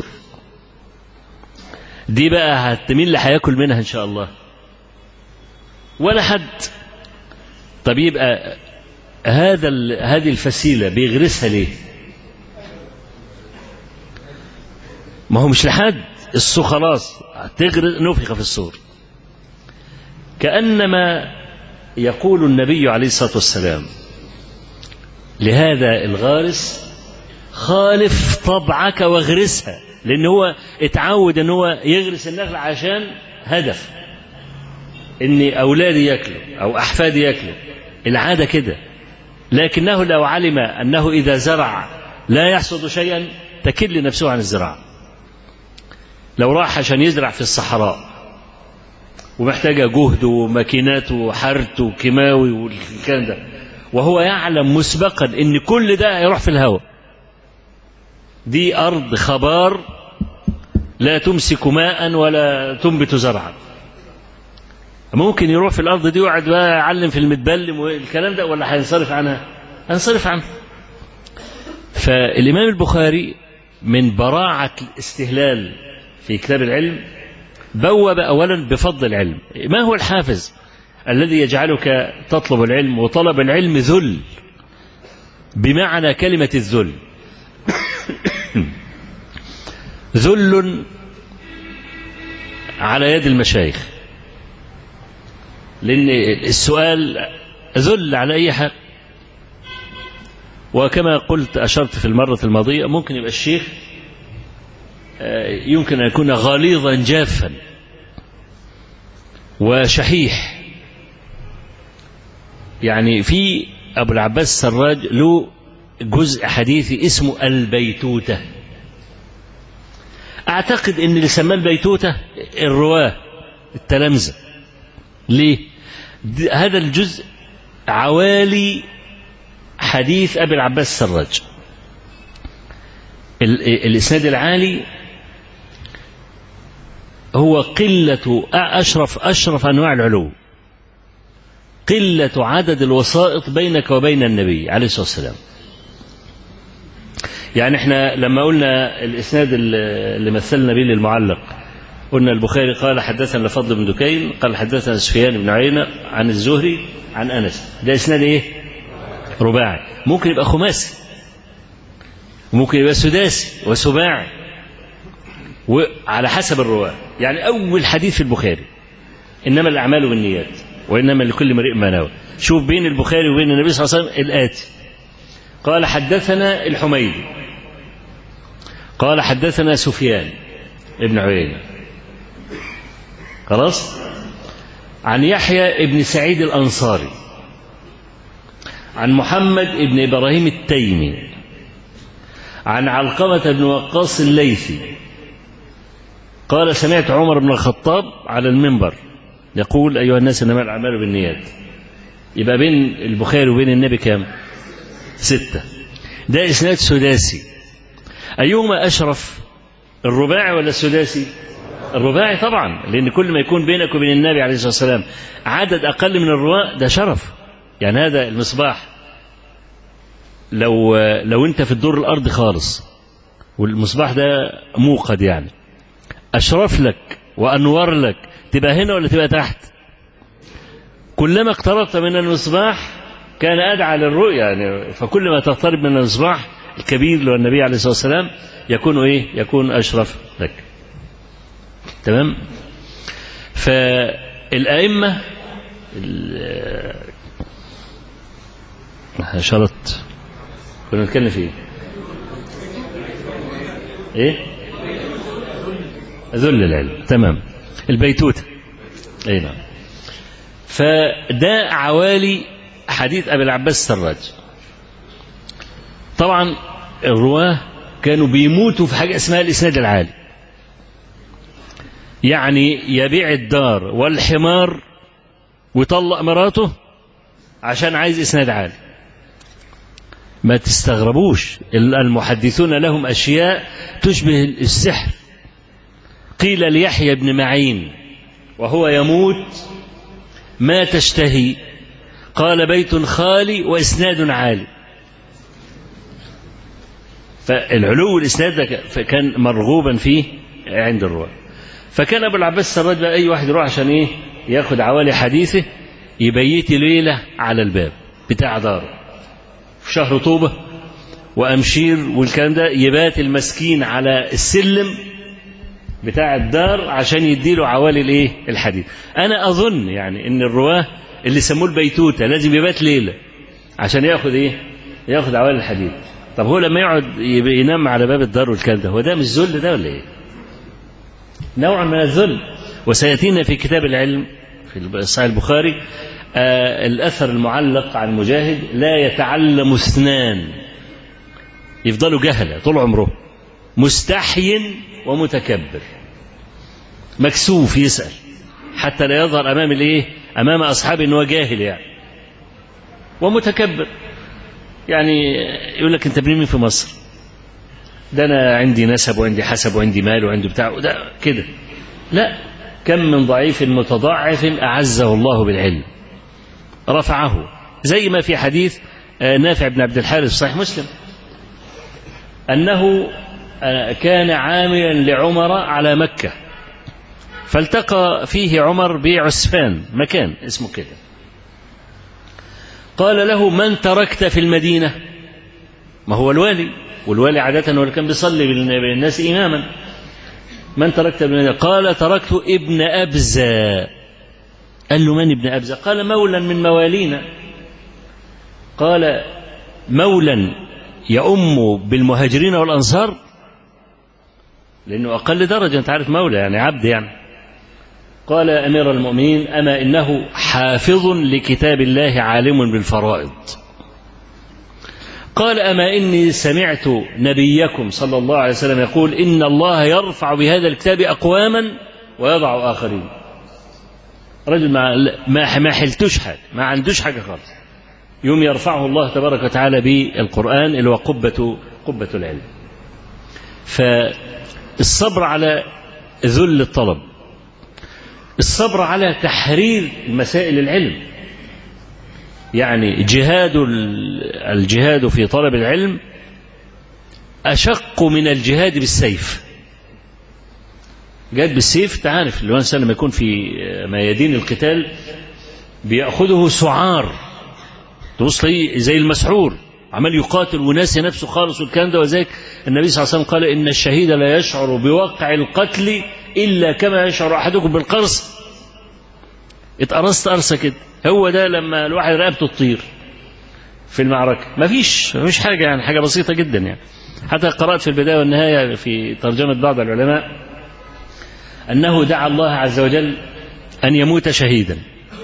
دي بقى هتمين اللي هياكل منها إن شاء الله؟ ولا حد. طب يبقى هذا هذه الفسيلة بيغرسها ليه؟ ما هو مش لحد الصو خلاص هتغرس، نفخ في الصور. كأنما يقول النبي عليه الصلاة والسلام لهذا الغارس خالف طبعك واغرسها، لأن هو اتعود أن هو يغرس النخل عشان هدف إن أولادي يأكلوا أو أحفادي يأكلوا، العادة كده. لكنه لو علم أنه إذا زرع لا يحصد شيئا تكل نفسه عن الزراعة. لو راح عشان يزرع في الصحراء ومحتاجة جهد وماكينات وحرث وكيماوي والكلام ده، وهو يعلم مسبقا ان كل ده هيروح في الهواء، دي أرض خبار لا تمسك ماء ولا تنبت زرعا، ممكن يروح في الأرض دي ويقعد بقى يعلم في المتبلم والكلام ده، ولا هينصرف عنها؟ هينصرف عنها. فالإمام البخاري من براعة الاستهلال في كتاب العلم بوب أولا بفضل العلم. ما هو الحافز الذي يجعلك تطلب العلم؟ وطلب العلم ذل بمعنى كلمة الذل. ذل على يد المشايخ، لأن السؤال ذل على أي حق. وكما قلت أشرت في المرة الماضية، ممكن يبقى الشيخ يمكن أن يكون غليظا جافا وشحيح. يعني في أبو العباس السراج له جزء حديثي اسمه البيتوتة، أعتقد أن اللي سماه البيتوتة الرواه التلامذة. ليه؟ هذا الجزء عوالي حديث أبي العباس السراج. الإسناد العالي هو قلة أشرف أشرف أنواع العلو، قلة عدد الوسائط بينك وبين النبي عليه الصلاة والسلام. يعني احنا لما قلنا الإسناد اللي مثلنا به للمعلق، قلنا البخاري قال حدثنا فضل بن دكين قال حدثنا سفيان بن عيينة عن الزهري عن أنس. ده إسناد إيه؟ رباعي. ممكن يبقى خماسي، ممكن يبقى سداسي وسباعي، وعلى حسب الرواة. يعني أول حديث في البخاري إنما الأعمال بالنيات وإنما لكل امرئ ما نوى. شوف بين البخاري وبين النبي صلى الله عليه وسلم الآتي: قال حدثنا الحميدي قال حدثنا سفيان ابن عيينة، خلاص، عن يحيى ابن سعيد الأنصاري عن محمد ابن إبراهيم التيمي عن علقمة بن وقاص الليثي قال سمعت عمر بن الخطاب على المنبر يقول أيها الناس إنما الأعمال بالنيات. يبقى بين البخاري وبين النبي كام؟ ستة. ده إسناد سداسي. أيهما أشرف، الرباعي ولا السداسي؟ الرباعي طبعا، لأن كل ما يكون بينك وبين النبي عليه الصلاة والسلام عدد أقل من الرواة ده شرف. يعني هذا المصباح لو لو أنت في الدور الأرضي خالص والمصباح ده موقد، يعني أشرف لك وأنور لك، تبقى هنا ولا تبقى تحت؟ كلما اقتربت من المصباح كان أدعى للرؤية، يعني فكل ما تقترب من المصباح الكبير اللي هو النبي عليه الصلاة والسلام يكون إيه؟ يكون أشرف لك. تمام. فالأئمة شرط كنا نتكلم فيه إيه؟ ذل العلم. تمام. البيتوتة. أي نعم. فده عوالي حديث أبي العباس السراج. طبعا الرواه كانوا بيموتوا في حاجة اسمها الإسناد العالي، يعني يبيع الدار والحمار ويطلق مراته عشان عايز إسناد عالي. ما تستغربوش، المحدثون لهم أشياء تشبه السحر. قيل ليحيى بن معين وهو يموت ما تشتهي؟ قال بيت خالي وإسناد عالي. فالعلو الإسناد كان مرغوبا فيه عند الرواة. فكان أبو العباس السراج بقى أي واحد يروح عشان إيه؟ ياخد عوالي حديثه، يبيت ليلة على الباب بتاع داره في شهر طوبة وأمشير والكلام ده، يبات المسكين على السلم بتاع الدار عشان يديله عوالي الايه؟ الحديث. انا اظن يعني ان الرواه اللي سموه البيتوته لازم يبات ليله عشان ياخد ايه؟ ياخد عوالي الحديث. طب هو لما يقعد ينام على باب الدار والكلام ده، هو ده مش ذل ده ولا ايه؟ نوع من الذل. وسياتينا في كتاب العلم في صحيح البخاري آه الاثر المعلق عن مجاهد: لا يتعلم اثنان، يفضلوا جهله طول عمره، مستحي ومتكبر، مكسوف يسأل حتى لا يظهر أمام الإيه؟ أمام أصحابه إنه جاهل يعني، ومتكبر. يعني يقول لك أنت ابن مين في مصر؟ ده أنا عندي نسب وعندي حسب وعندي مال وعندي بتاع وده كده. لا، كم من ضعيف متضعف أعزه الله بالعلم رفعه، زي ما في حديث نافع بن عبد الحارث صحيح مسلم أنه كان عاملا لعمر على مكة، فالتقى فيه عمر بعسفان، مكان اسمه كده. قال له: من تركت في المدينة؟ ما هو الوالي، والوالي عادة هو اللي كان بيصلي بالناس إماما. من تركت في المدينة؟ قال: تركت ابن أبزة. قال له: من ابن أبزة؟ قال: مولا من موالينا. قال: مولا يؤم بالمهاجرين والأنصار؟ لأنه أقل درجة، أنت عارف مولى يعني عبد يعني. قال: أمير المؤمنين، أما إنه حافظ لكتاب الله عالم بالفرائض. قال: أما إني سمعت نبيكم صلى الله عليه وسلم يقول: إن الله يرفع بهذا الكتاب أقواما ويضع آخرين. رجل ما ما حلتوش حاجة، ما عندوش حاجة خالص، يوم يرفعه الله تبارك وتعالى بالقرآن اللي هو قبة قبة العلم. فالصبر على ذل الطلب، الصبر على تحرير مسائل العلم، يعني جهاد الجهاد في طلب العلم أشق من الجهاد بالسيف. جهاد بالسيف تعرف الإنسان لما يكون في ميادين القتال بيأخذه سعار، تبص ليه زي المسحور عمال يقاتل وناسي نفسه خالص والكلام ده. وذلك النبي صلى الله عليه وسلم قال إن الشهيد لا يشعر بوقع القتل إلا كما يشعر أحدكم بالقرص. اتقرصت قرصة كده، هو ده لما الواحد رقبته تطير في المعركة. مفيش مفيش حاجة يعني، حاجة بسيطة جدا يعني. حتى قرأت في البداية والنهاية في ترجمة بعض العلماء أنه دعا الله عز وجل أن يموت شهيدا،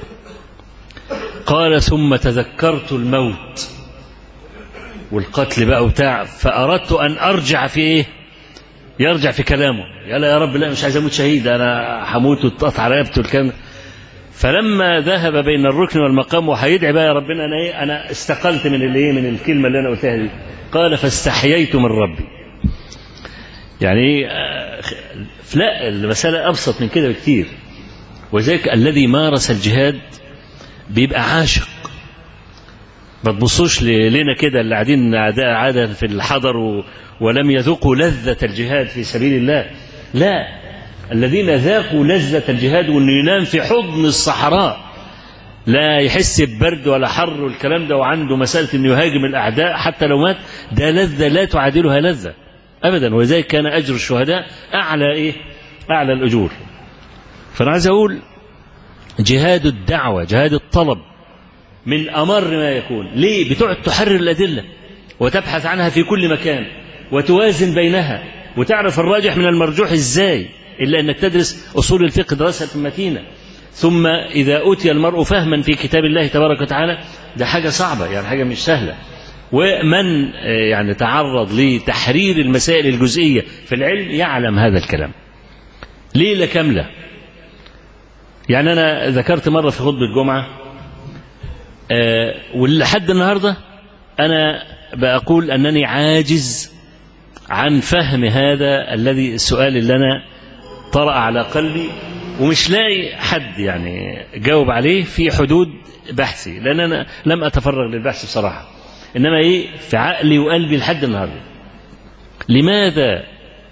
قال ثم تذكرت الموت والقتل بقى وبتاع، فأردت أن أرجع في إيه؟ يرجع في كلامه، يلا يا رب لا مش عايز أموت شهيد، أنا هموت وتقطع رقبته الكلام. فلما ذهب بين الركن والمقام وهيدعي بقى يا ربنا أنا إيه؟ أنا استقلت من الإيه؟ من الكلمة اللي أنا قلتها دي. قال فاستحييت من ربي. يعني لا، المسألة أبسط من كده بكتير. وذلك الذي مارس الجهاد بيبقى عاشق. ما تبصوش لنا كده اللي قاعدين عادة في الحضر ولم يذوقوا لذة الجهاد في سبيل الله. لا، الذين ذاقوا لذة الجهاد وانه ينام في حضن الصحراء لا يحس ببرد ولا حر والكلام ده، وعنده مسألة انه يهاجم الأعداء حتى لو مات، ده لذة لا تعادلها لذة أبدا. وذلك كان أجر الشهداء أعلى إيه؟ أعلى الأجور. فأنا عايز أقول جهاد الدعوة، جهاد الطلب من أمر ما يكون. ليه؟ بتقعد تحرر الأدلة وتبحث عنها في كل مكان وتوازن بينها وتعرف الراجح من المرجوح إزاي، إلا أنك تدرس أصول الفقه دراسة متينة. ثم إذا أوتي المرء فهما في كتاب الله تبارك وتعالى، ده حاجة صعبة يعني، حاجة مش سهلة. ومن يعني تعرض لتحرير المسائل الجزئية في العلم يعلم هذا الكلام. ليلة كاملة يعني. أنا ذكرت مرة في خطبة الجمعة أه ولحد النهاردة أنا بقول أنني عاجز عن فهم هذا الذي السؤال اللي أنا طرأ على قلبي، ومش لاقي حد يعني جاوب عليه في حدود بحثي، لأن أنا لم أتفرغ للبحث بصراحة، إنما إيه في عقلي وقلبي لحد النهاردة. لماذا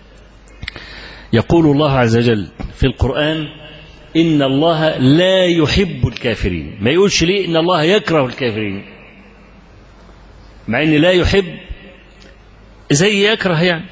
يقول الله عز وجل في القرآن إن الله لا يحب الكافرين؟ ما يقولش ليه إن الله يكره الكافرين، مع إن لا يحب زي يكره يعني.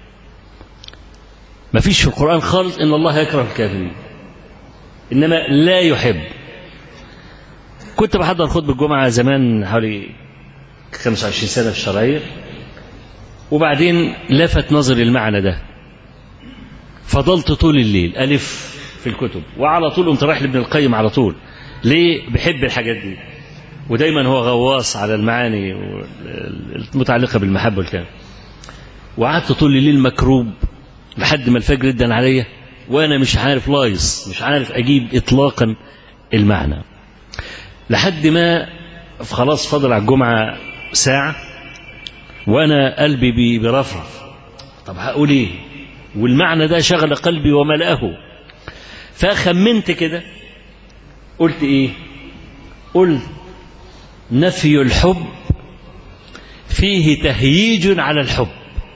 ما فيش في القرآن خالص إن الله يكره الكافرين، إنما لا يحب. كنت بحضر خطبة الجمعة زمان حوالي خمسة وعشرين سنة في الشراير، وبعدين لفت نظري المعنى ده، فضلت طول الليل ألف في الكتب، وعلى طول قمت رايح لابن القيم على طول. ليه؟ بحب الحاجات دي، ودايما هو غواص على المعاني المتعلقة بالمحبة والكلام. وقعدت طول الليل مكروب لحد ما الفجر ادن عليا، وانا مش عارف لايص، مش عارف اجيب اطلاقا المعنى، لحد ما خلاص فضل على الجمعة ساعة وانا قلبي برفرف. طب هقول ايه؟ والمعنى ده شغل قلبي وملأه. فخمنت كده، قلت ايه؟ قلت نفي الحب فيه تهييج على الحب،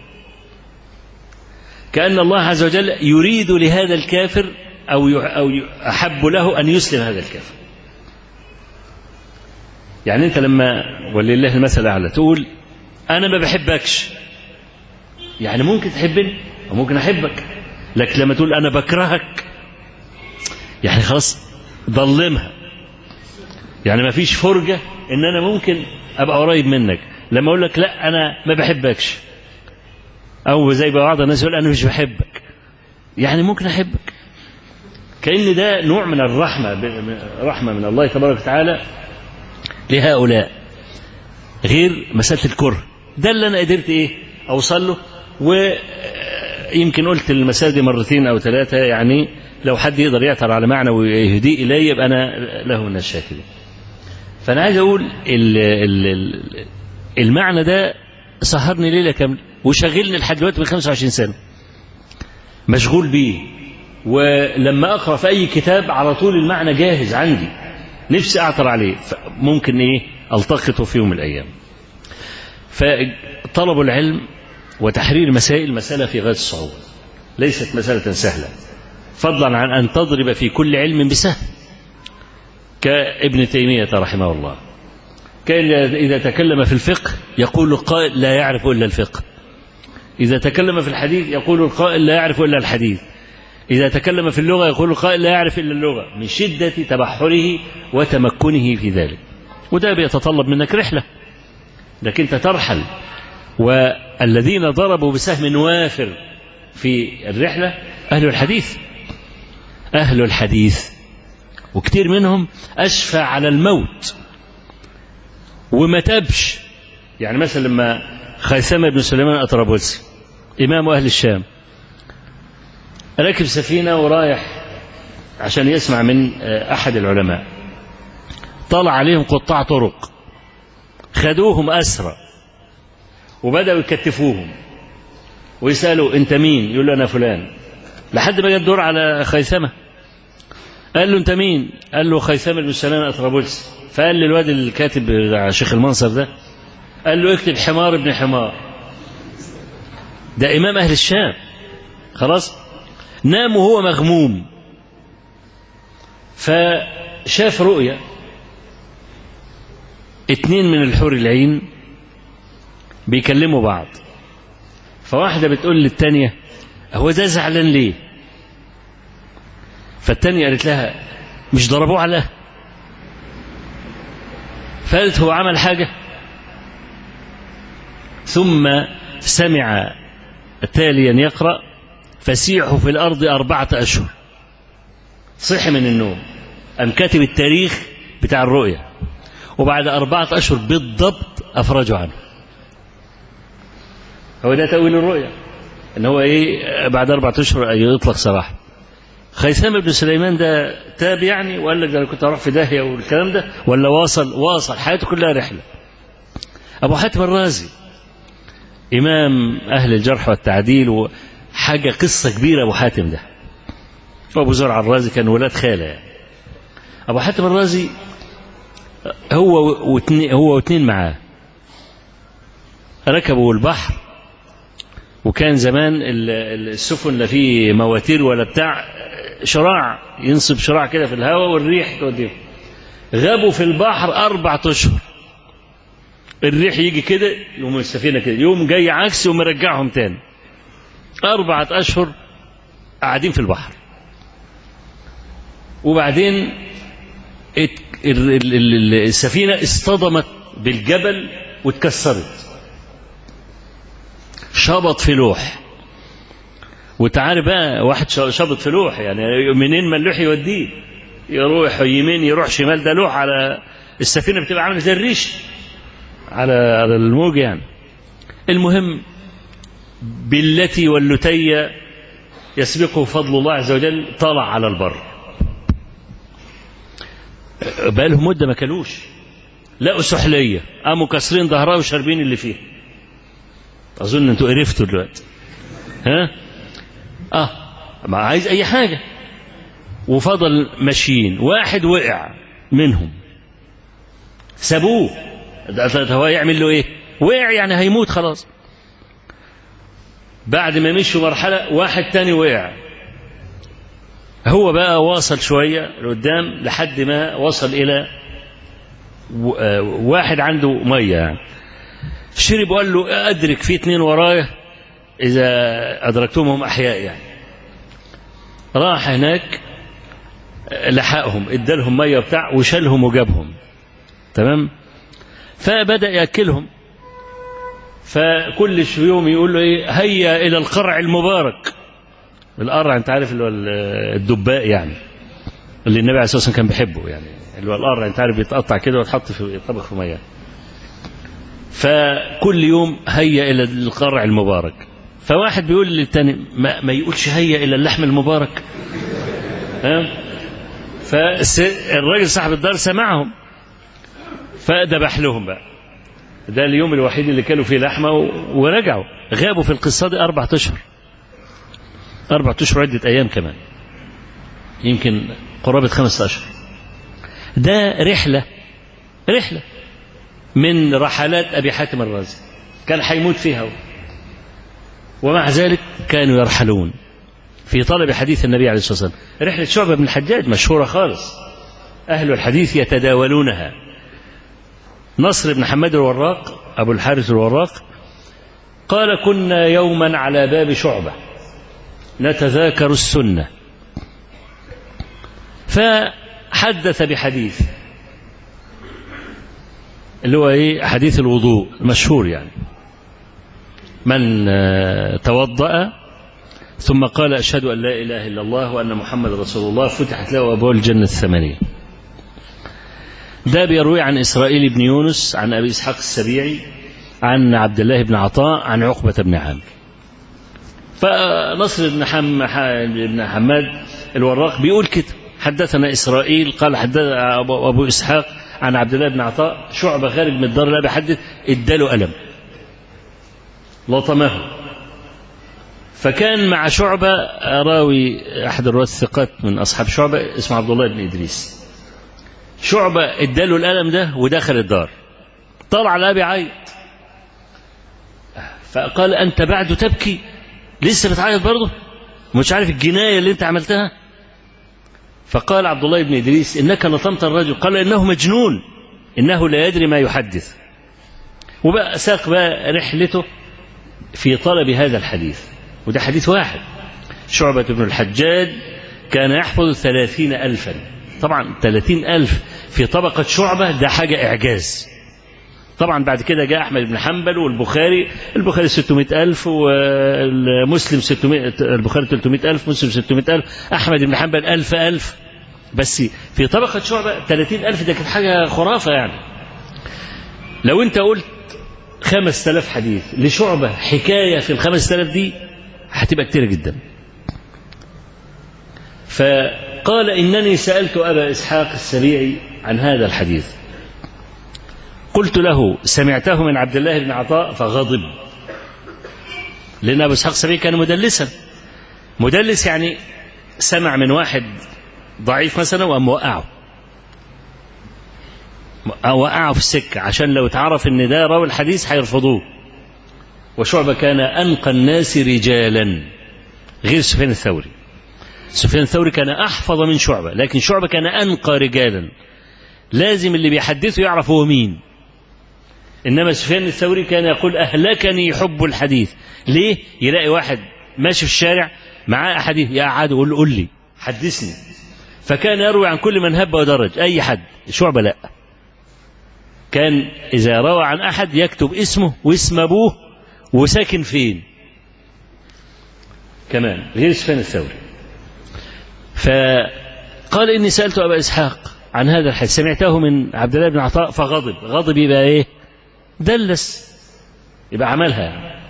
كأن الله عز وجل يريد لهذا الكافر أو أو أحب له أن يسلم هذا الكافر. يعني أنت لما ولله المثل الأعلى تقول أنا ما بحبكش، يعني ممكن تحبني أو ممكن أحبك، لكن لما تقول أنا بكرهك يعني خلاص ضلمها، يعني ما فيش فرجة إن أنا ممكن أبقى قريب منك. لما أقول لك لا أنا ما بحبكش، أو زي بعض الناس يقول أنا مش بحبك، يعني ممكن أحبك. كأن ده نوع من الرحمة، رحمة من الله تبارك وتعالى لهؤلاء، غير مسألة الكره. ده اللي أنا قدرت إيه أوصل له، ويمكن قلت المسألة دي مرتين أو ثلاثة، يعني لو حد يقدر يعثر على معنى ويهدي إلي يبقى أنا له من الشاكرين. فأنا عايز أقول ال ال المعنى ده سهرني ليلة كاملة وشغلني لحد دلوقتي من خمسة وعشرين سنة مشغول بيه، ولما أقرأ في أي كتاب على طول المعنى جاهز عندي نفسي أعثر عليه، ممكن إيه ألتقطه في يوم من الأيام. فطلب العلم وتحرير مسائل مسألة في غاية الصعوبة، ليست مسألة سهلة، فضلا عن أن تضرب في كل علم بسهم كابن تيمية رحمه الله. كان إذا تكلم في الفقه يقول القائل لا يعرف إلا الفقه، إذا تكلم في الحديث يقول القائل لا يعرف إلا الحديث، إذا تكلم في اللغة يقول القائل لا يعرف إلا اللغة، من شدة تبحره وتمكنه في ذلك. وده بيتطلب منك رحلة، لكن أنت ترحل. والذين ضربوا بسهم وافر في الرحلة أهل الحديث، أهل الحديث، وكتير منهم أشفى على الموت وما تبش. يعني مثلا لما خيثمة بن سليمان الأطرابلسي إمام أهل الشام راكب سفينة ورايح عشان يسمع من أحد العلماء، طلع عليهم قطاع طرق خدوهم أسرى وبدأوا يكتفوهم ويسألوا أنت مين؟ يقول له أنا فلان، لحد ما جاء الدور على خيثمة. قال له أنت مين؟ قال له خيثمة بن سليمان الأطرابلسي. فقال للواد الكاتب شيخ المنصر ده، قال له اكتب حمار ابن حمار، ده إمام أهل الشام. خلاص نام وهو مغموم، فشاف رؤيا اتنين من الحور العين بيكلموا بعض، فواحدة بتقول للتانية هو ده زعلان ليه؟ فالتانية قالت لها مش ضربوه على؟ فقالت هو عمل حاجة؟ ثم سمع تاليا يقرأ فسيحوا في الأرض أربعة أشهر. صحي من النوم، أم كاتب التاريخ بتاع الرؤية، وبعد أربعة أشهر بالضبط أفرجوا عنه. هو ده تأويل الرؤية، إن هو إيه بعد أربعة أشهر يطلق سراحه. خيثمة بن سليمان ده تاب يعني وقال لك ده أنا كنت أروح في داهية والكلام ده، ولا واصل واصل حياته كلها رحلة. أبو حاتم الرازي إمام أهل الجرح والتعديل، وحاجة قصة كبيرة أبو حاتم ده. وأبو زرع الرازي كان ولاد خالة يعني. أبو حاتم الرازي هو واثنين هو واثنين معاه ركبوا البحر، وكان زمان السفن لا فيه مواتير ولا بتاع، شراع ينصب شراع كده في الهواء والريح توديهم. غابوا في البحر أربعة أشهر، الريح يجي كده يوم السفينة كده يوم جاي عكس ومرجعهم تاني. أربعة أشهر قاعدين في البحر، وبعدين السفينة اصطدمت بالجبل واتكسرت، شبط في لوح. وتعالى بقى واحد شبط في لوح، يعني منين ما اللوح يوديه، يروح يمين يروح شمال، ده لوح على السفينة بتبقى عامله زي الريش على على الموج يعني. المهم بالتي واللتي يسبقه فضل الله عز وجل، طلع على البر. بقى لهم مدة ما كلوش، لقوا سحلية قاموا كسرين ظهرها وشاربين اللي فيه. أظن أنتوا قرفتوا دلوقتي، ها؟ آه ما عايز أي حاجة. وفضل ماشيين، واحد وقع منهم سابوه، هو يعمل له إيه؟ وقع يعني هيموت خلاص. بعد ما مشوا مرحلة واحد تاني وقع، هو بقى واصل شوية لقدام لحد ما وصل إلى واحد عنده مية يعني. شرب وقال له أدرك في اتنين ورايا إذا أدركتهم هم أحياء يعني. راح هناك لحقهم، ادالهم مية بتاع وشالهم وجابهم تمام. فبدأ يأكلهم، فكل يوم يقول له إيه هيا إلى القرع المبارك. القرع أنت عارف اللي هو الدباء يعني، اللي النبي عليه الصلاة والسلام كان بيحبه يعني، اللي هو القرع أنت عارف بيتقطع كده ويتحط في يطبخ في مية. فكل يوم هيا إلى القرع المبارك. فواحد بيقول للتاني ما, ما يقولش هيا إلى اللحم المبارك، ها؟ فالراجل صاحب الدار سمعهم، فذبح لهم بقى. ده اليوم الوحيد اللي كانوا فيه لحمة ورجعوا. غابوا في القصة دي أربعة أشهر أربعة أشهر عدة أيام كمان، يمكن قرابة خمسة أشهر. ده رحلة رحلة من رحلات أبي حاتم الرازي، كان حيموت فيها، ومع ذلك كانوا يرحلون في طلب حديث النبي عليه الصلاة والسلام. رحلة شعبة بن الحجاج مشهورة خالص، أهل الحديث يتداولونها. نصر بن حماد الوراق أبو الحارث الوراق قال: كنا يوما على باب شعبة نتذاكر السنة، فحدث بحديث اللي هو إيه؟ حديث الوضوء المشهور، يعني من توضأ ثم قال: أشهد أن لا إله إلا الله وأن محمد رسول الله فتحت له أبواب الجنة الثمانية. ده بيروي عن إسرائيل بن يونس عن أبي إسحاق السبيعي عن عبد الله بن عطاء عن عقبة بن عامر. فنصر بن حم... بن حماد الوراق بيقول كده: حدثنا إسرائيل قال حدث أبو إسحاق عن عبد الله بن عطاء شعبة خارج من الدار لا بيحدث اداله ألم لطمه. فكان مع شعبة راوي أحد الرواة الثقات من أصحاب شعبة اسمه عبد الله بن إدريس. شعبة اداله الألم ده ودخل الدار، طلع على أبي عيط، فقال: أنت بعد تبكي؟ لسه بتعيط برضه؟ مش عارف الجناية اللي أنت عملتها؟ فقال عبد الله بن إدريس: إنك لطمت الرجل. قال: إنه مجنون، إنه لا يدري ما يحدث. وبقى ساق بقى رحلته في طلب هذا الحديث، وده حديث واحد. شعبة بن الحجاج كان يحفظ ثلاثين ألفا. طبعا ثلاثين ألف في طبقة شعبة ده حاجة إعجاز. طبعا بعد كده جاء أحمد بن حنبل والبخاري، البخاري ستمائة ألف والمسلم ستمائة، البخاري ثلاثمائة ألف، مسلم ستمائة ألف، أحمد بن حنبل ألف ألف. بس في طبقة شعبة ثلاثين ألف ده كانت حاجة خرافة. يعني لو أنت قلت خمسة آلاف حديث لشعبة حكاية في الخمسة آلاف دي هتبقى كتير جدا. فقال: إنني سألت أبا إسحاق السبيعي عن هذا الحديث، قلت له: سمعته من عبد الله بن عطاء؟ فغضب، لأن أبو إسحاق السبيعي كان مدلسا. مدلس يعني سمع من واحد ضعيف مثلا وقام وقعه وقعه في السكة عشان لو تعرف ان ده راوي الحديث هيرفضوه. وشعبة كان أنقى الناس رجالا غير سفيان الثوري. سفيان الثوري كان أحفظ من شعبة، لكن شعبة كان أنقى رجالا، لازم اللي بيحدثه يعرف هو مين. إنما سفيان الثوري كان يقول: أهلكني حب الحديث. ليه؟ يلاقي واحد ماشي في الشارع معاه أحاديث يقعد ويقول له: قل لي حدثني. فكان يروي عن كل من هب ودرج، أي حد. شعبة لا، كان إذا روى عن أحد يكتب اسمه واسم أبوه وساكن فين كمان، غير سفيان الثوري. فقال: إني سألت أبا إسحاق عن هذا الحديث، سمعته من عبد الله بن عطاء فغضب. غضب يبقى إيه؟ دلس، يبقى عملها يعني.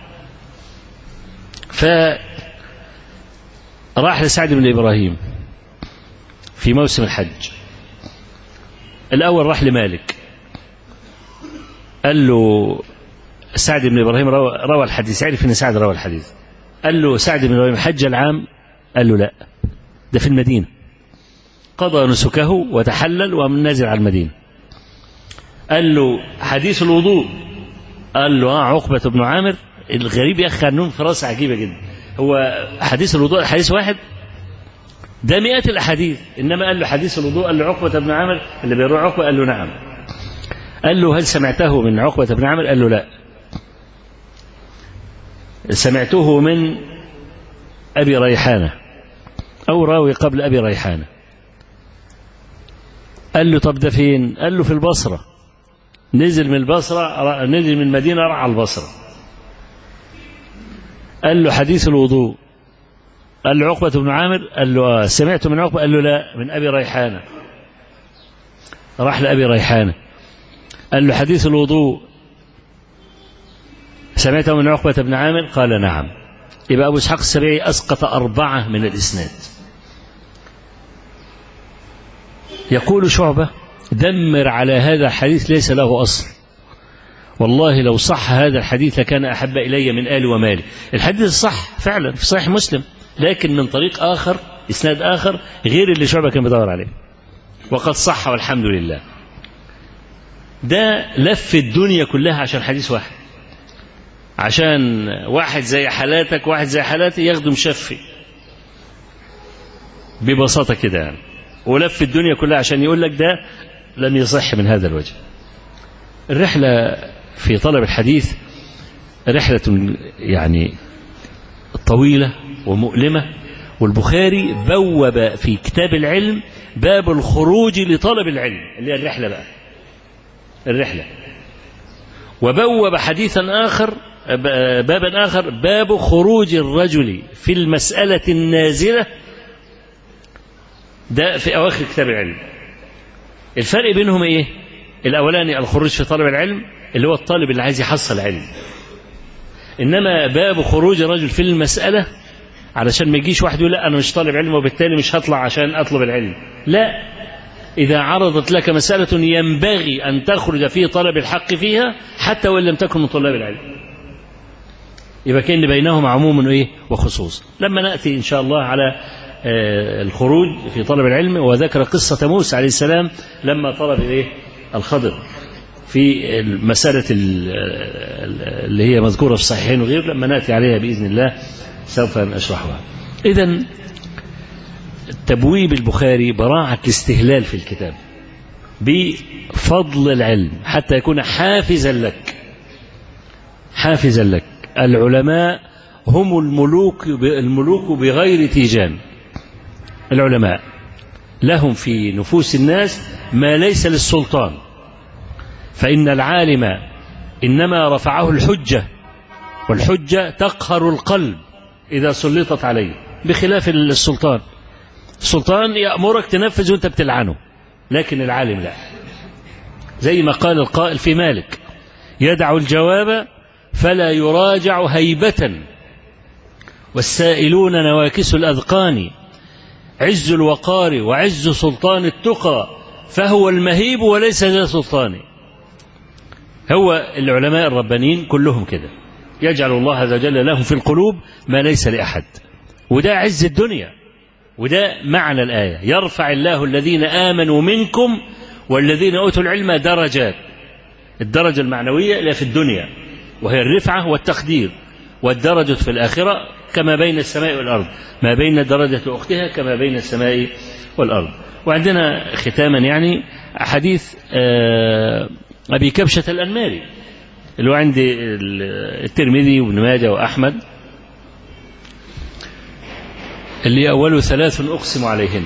فراح لسعد بن إبراهيم في موسم الحج. الأول راح لمالك، قال له: سعد بن إبراهيم روى, روى الحديث، عرف أن سعد روى الحديث. قال له: سعد بن إبراهيم حج العام؟ قال له: لا، ده في المدينة، قضى نسكه وتحلل ومن نازل على المدينة. قال له: حديث الوضوء؟ قال له: آه عقبة بن عامر. الغريب يا أخي عنون في رأس عجيبة جدا، هو حديث الوضوء حديث واحد؟ ده مئات الأحاديث. إنما قال له حديث الوضوء، قال له: عقبة بن عامر اللي بيروح عقبة؟ قال له: نعم. قال له: هل سمعته من عقبة بن عامر؟ قال له: لا. سمعته من أبي ريحانة أو راوي قبل أبي ريحانة. قال له: طب ده فين؟ قال له: في البصرة، نزل من البصرة، نزل من المدينة راح على البصرة. قال له: حديث الوضوء؟ قال له: عقبة بن عامر؟ قال له: آه. سمعته من عقبة؟ قال له: لا، من أبي ريحانة. راح لأبي ريحانة، قال له: حديث الوضوء سمعته من عقبة بن عامر؟ قال: نعم. يبقى أبو إسحاق السبيعي أسقط أربعة من الإسناد. يقول شعبة: دمر على هذا الحديث ليس له أصل. والله لو صح هذا الحديث لكان أحب إلي من آلي ومالي. الحديث صح فعلا في صحيح مسلم، لكن من طريق آخر، إسناد آخر غير اللي شعبة كان بيدور عليه، وقد صح والحمد لله. ده لف الدنيا كلها عشان حديث واحد، عشان واحد زي حالاتك واحد زي حالاتي ياخده مشفي ببساطة كده يعني، ولف الدنيا كلها عشان يقول لك ده لم يصح من هذا الوجه. الرحلة في طلب الحديث رحلة يعني طويلة ومؤلمة، والبخاري بوب في كتاب العلم باب الخروج لطلب العلم اللي هي الرحلة بقى الرحلة، وبوب حديثا آخر بابا آخر باب خروج الرجل في المسألة النازلة، ده في أواخر كتاب العلم. الفرق بينهم إيه؟ الأولاني الخروج في طلب العلم اللي هو الطالب اللي عايز يحصل علم، إنما باب خروج الرجل في المسألة علشان ما يجيش واحد يقول لا أنا مش طالب علم وبالتالي مش هطلع عشان أطلب العلم. لا، إذا عرضت لك مسألة ينبغي أن تخرج في طلب الحق فيها حتى وإن لم تكن من طلاب العلم، يبقى كأن بينهم عموم إيه وخصوص. لما نأتي إن شاء الله على الخروج في طلب العلم، وذكر قصة موسى عليه السلام لما طلب إيه الخضر في المسألة اللي هي مذكورة في الصحيحين وغير، لما نأتي عليها بإذن الله سوف نشرحها. إذن تبويب البخاري براعة الاستهلال في الكتاب بفضل العلم حتى يكون حافزا لك حافزا لك. العلماء هم الملوك الملوك بغير تيجان. العلماء لهم في نفوس الناس ما ليس للسلطان، فإن العالم إنما رفعه الحجة، والحجة تقهر القلب إذا سلطت عليه، بخلاف السلطان. السلطان يأمرك تنفذ وانت بتلعنه، لكن العالم لا. زي ما قال القائل في مالك: يدع الجواب فلا يراجع هيبة، والسائلون نواكس الأذقان، عز الوقار وعز سلطان التقى، فهو المهيب وليس ذا سلطان. هو العلماء الربانيين كلهم كده، يجعل الله عز وجل لهم في القلوب ما ليس لأحد، وده عز الدنيا، وده معنى الآية: يرفع الله الذين آمنوا منكم والذين أوتوا العلم درجات. الدرجة المعنوية اللي في الدنيا وهي الرفعة والتقدير، والدرجة في الآخرة كما بين السماء والأرض، ما بين درجة أختها كما بين السماء والأرض. وعندنا ختاما يعني حديث أبي كبشة الأنماري اللي هو عند الترمذي وابن ماجه وأحمد، اللي أوله ثلاث أقسم عليهن.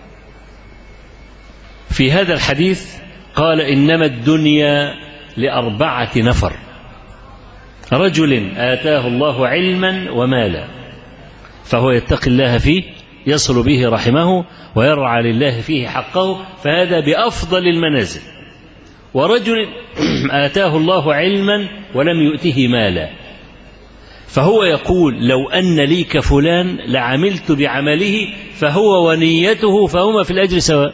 في هذا الحديث قال: إنما الدنيا لأربعة نفر: رجل آتاه الله علما ومالا فهو يتقي الله فيه يصل به رحمه ويرعى لله فيه حقه، فهذا بأفضل المنازل. ورجل آتاه الله علما ولم يؤته مالا فهو يقول: لو أن لي كفلان لعملت بعمله فهو ونيته فهما في الأجر سواء.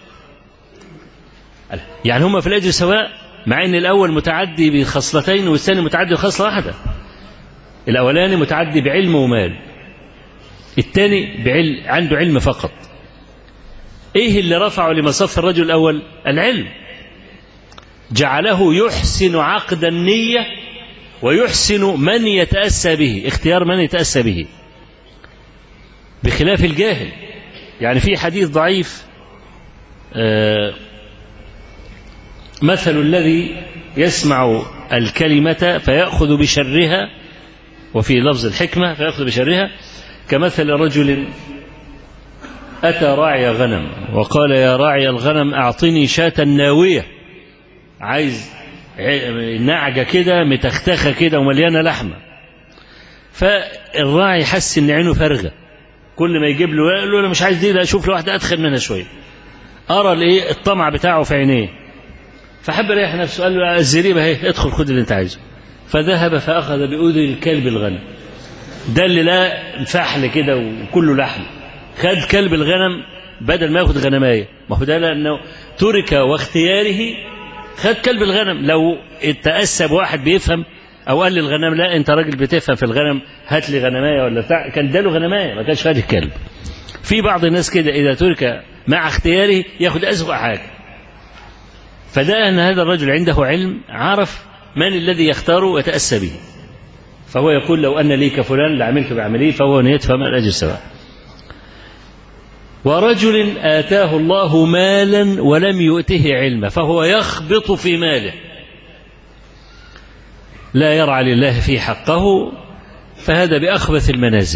يعني هما في الأجر سواء، مع أن الأول متعدي بخصلتين والثاني متعدي بخصلة واحدة. الأولاني متعدي بعلم ومال، الثاني بعلم عنده علم فقط. إيه اللي رفعه لمصاف الرجل الأول؟ العلم. جعله يحسن عقد النية ويحسن من يتأسى به، اختيار من يتأسى به، بخلاف الجاهل. يعني في حديث ضعيف: آه مثل الذي يسمع الكلمة فيأخذ بشرها، وفي لفظ الحكمة فيأخذ بشرها، كمثل رجل أتى راعي غنم وقال: يا راعي الغنم أعطني شاة ناوية، عايز نعجة كده متختخة كده ومليانة لحمة. فالراعي حس إن عينه فارغة، كل ما يجيب له يقول له: أنا مش عايز دي، لا أشوف له واحدة أدخل منها شوية. أرى الإيه الطمع بتاعه في عينيه، فحب يريح نفسه، قال له: الزريبة اهي، ادخل خد اللي أنت عايزه. فذهب فأخذ بأذن الكلب الغنم، ده اللي لا فحل كده وكله لحم، خد كلب الغنم بدل ما ياخد غنمايه. ما هو ده لأنه ترك واختياره خد كلب الغنم. لو اتأسى بواحد بيفهم أو قال للغنم لا أنت راجل بتفهم في الغنم هات لي غنمايه ولا بتاع، كان اداله غنمايه ما كانش خد الكلب. في بعض الناس كده إذا ترك مع اختياره ياخد أسوأ حاجة. فده أن هذا الرجل عنده علم، عرف من الذي يختاره ويتأسى به، فهو يقول لو أن لي كفلان لعملت بعمليه فهو نيته فما الأجر سواء. ورجل آتاه الله مالا ولم يؤته علما فهو يخبط في ماله لا يرعى لله في حقه، فهذا بأخبث المنازل.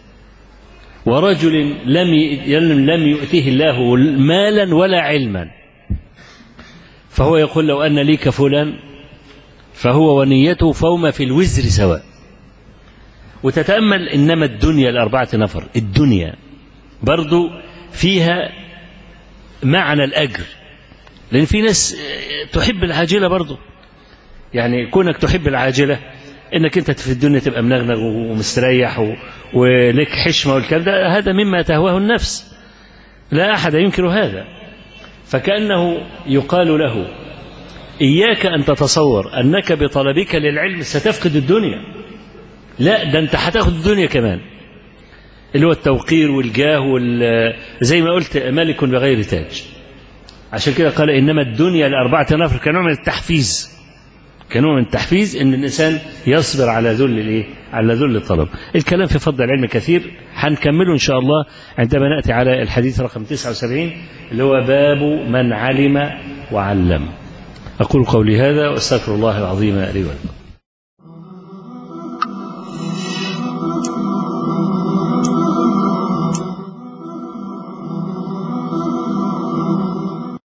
ورجل لم لم يؤته الله مالا ولا علما فهو يقول لو أن لي كفلان فهو ونيته فهما في الوزر سواء. وتتأمل إنما الدنيا لأربعة نفر، الدنيا برضو فيها معنى الأجر، لأن في ناس تحب العاجلة برضو. يعني كونك تحب العاجلة إنك أنت في الدنيا تبقى منغنغ ومستريح ولك حشمة والكلام ده، هذا مما تهواه النفس، لا أحد ينكر هذا. فكأنه يقال له إياك أن تتصور أنك بطلبك للعلم ستفقد الدنيا، لا ده أنت هتاخد الدنيا كمان، اللي هو التوقير والجاه زي ما قلت ملك بغير تاج. عشان كده قال إنما الدنيا لأربعة نفر، كنوع من التحفيز، كنوع من التحفيز إن الإنسان يصبر على ذل الإيه؟ على ذل الطلب. الكلام في فضل العلم كثير، هنكمله إن شاء الله عندما نأتي على الحديث رقم تسعة وسبعين اللي هو باب من علم وعلم. أقول قولي هذا وأستغفر الله العظيم لي ولكم.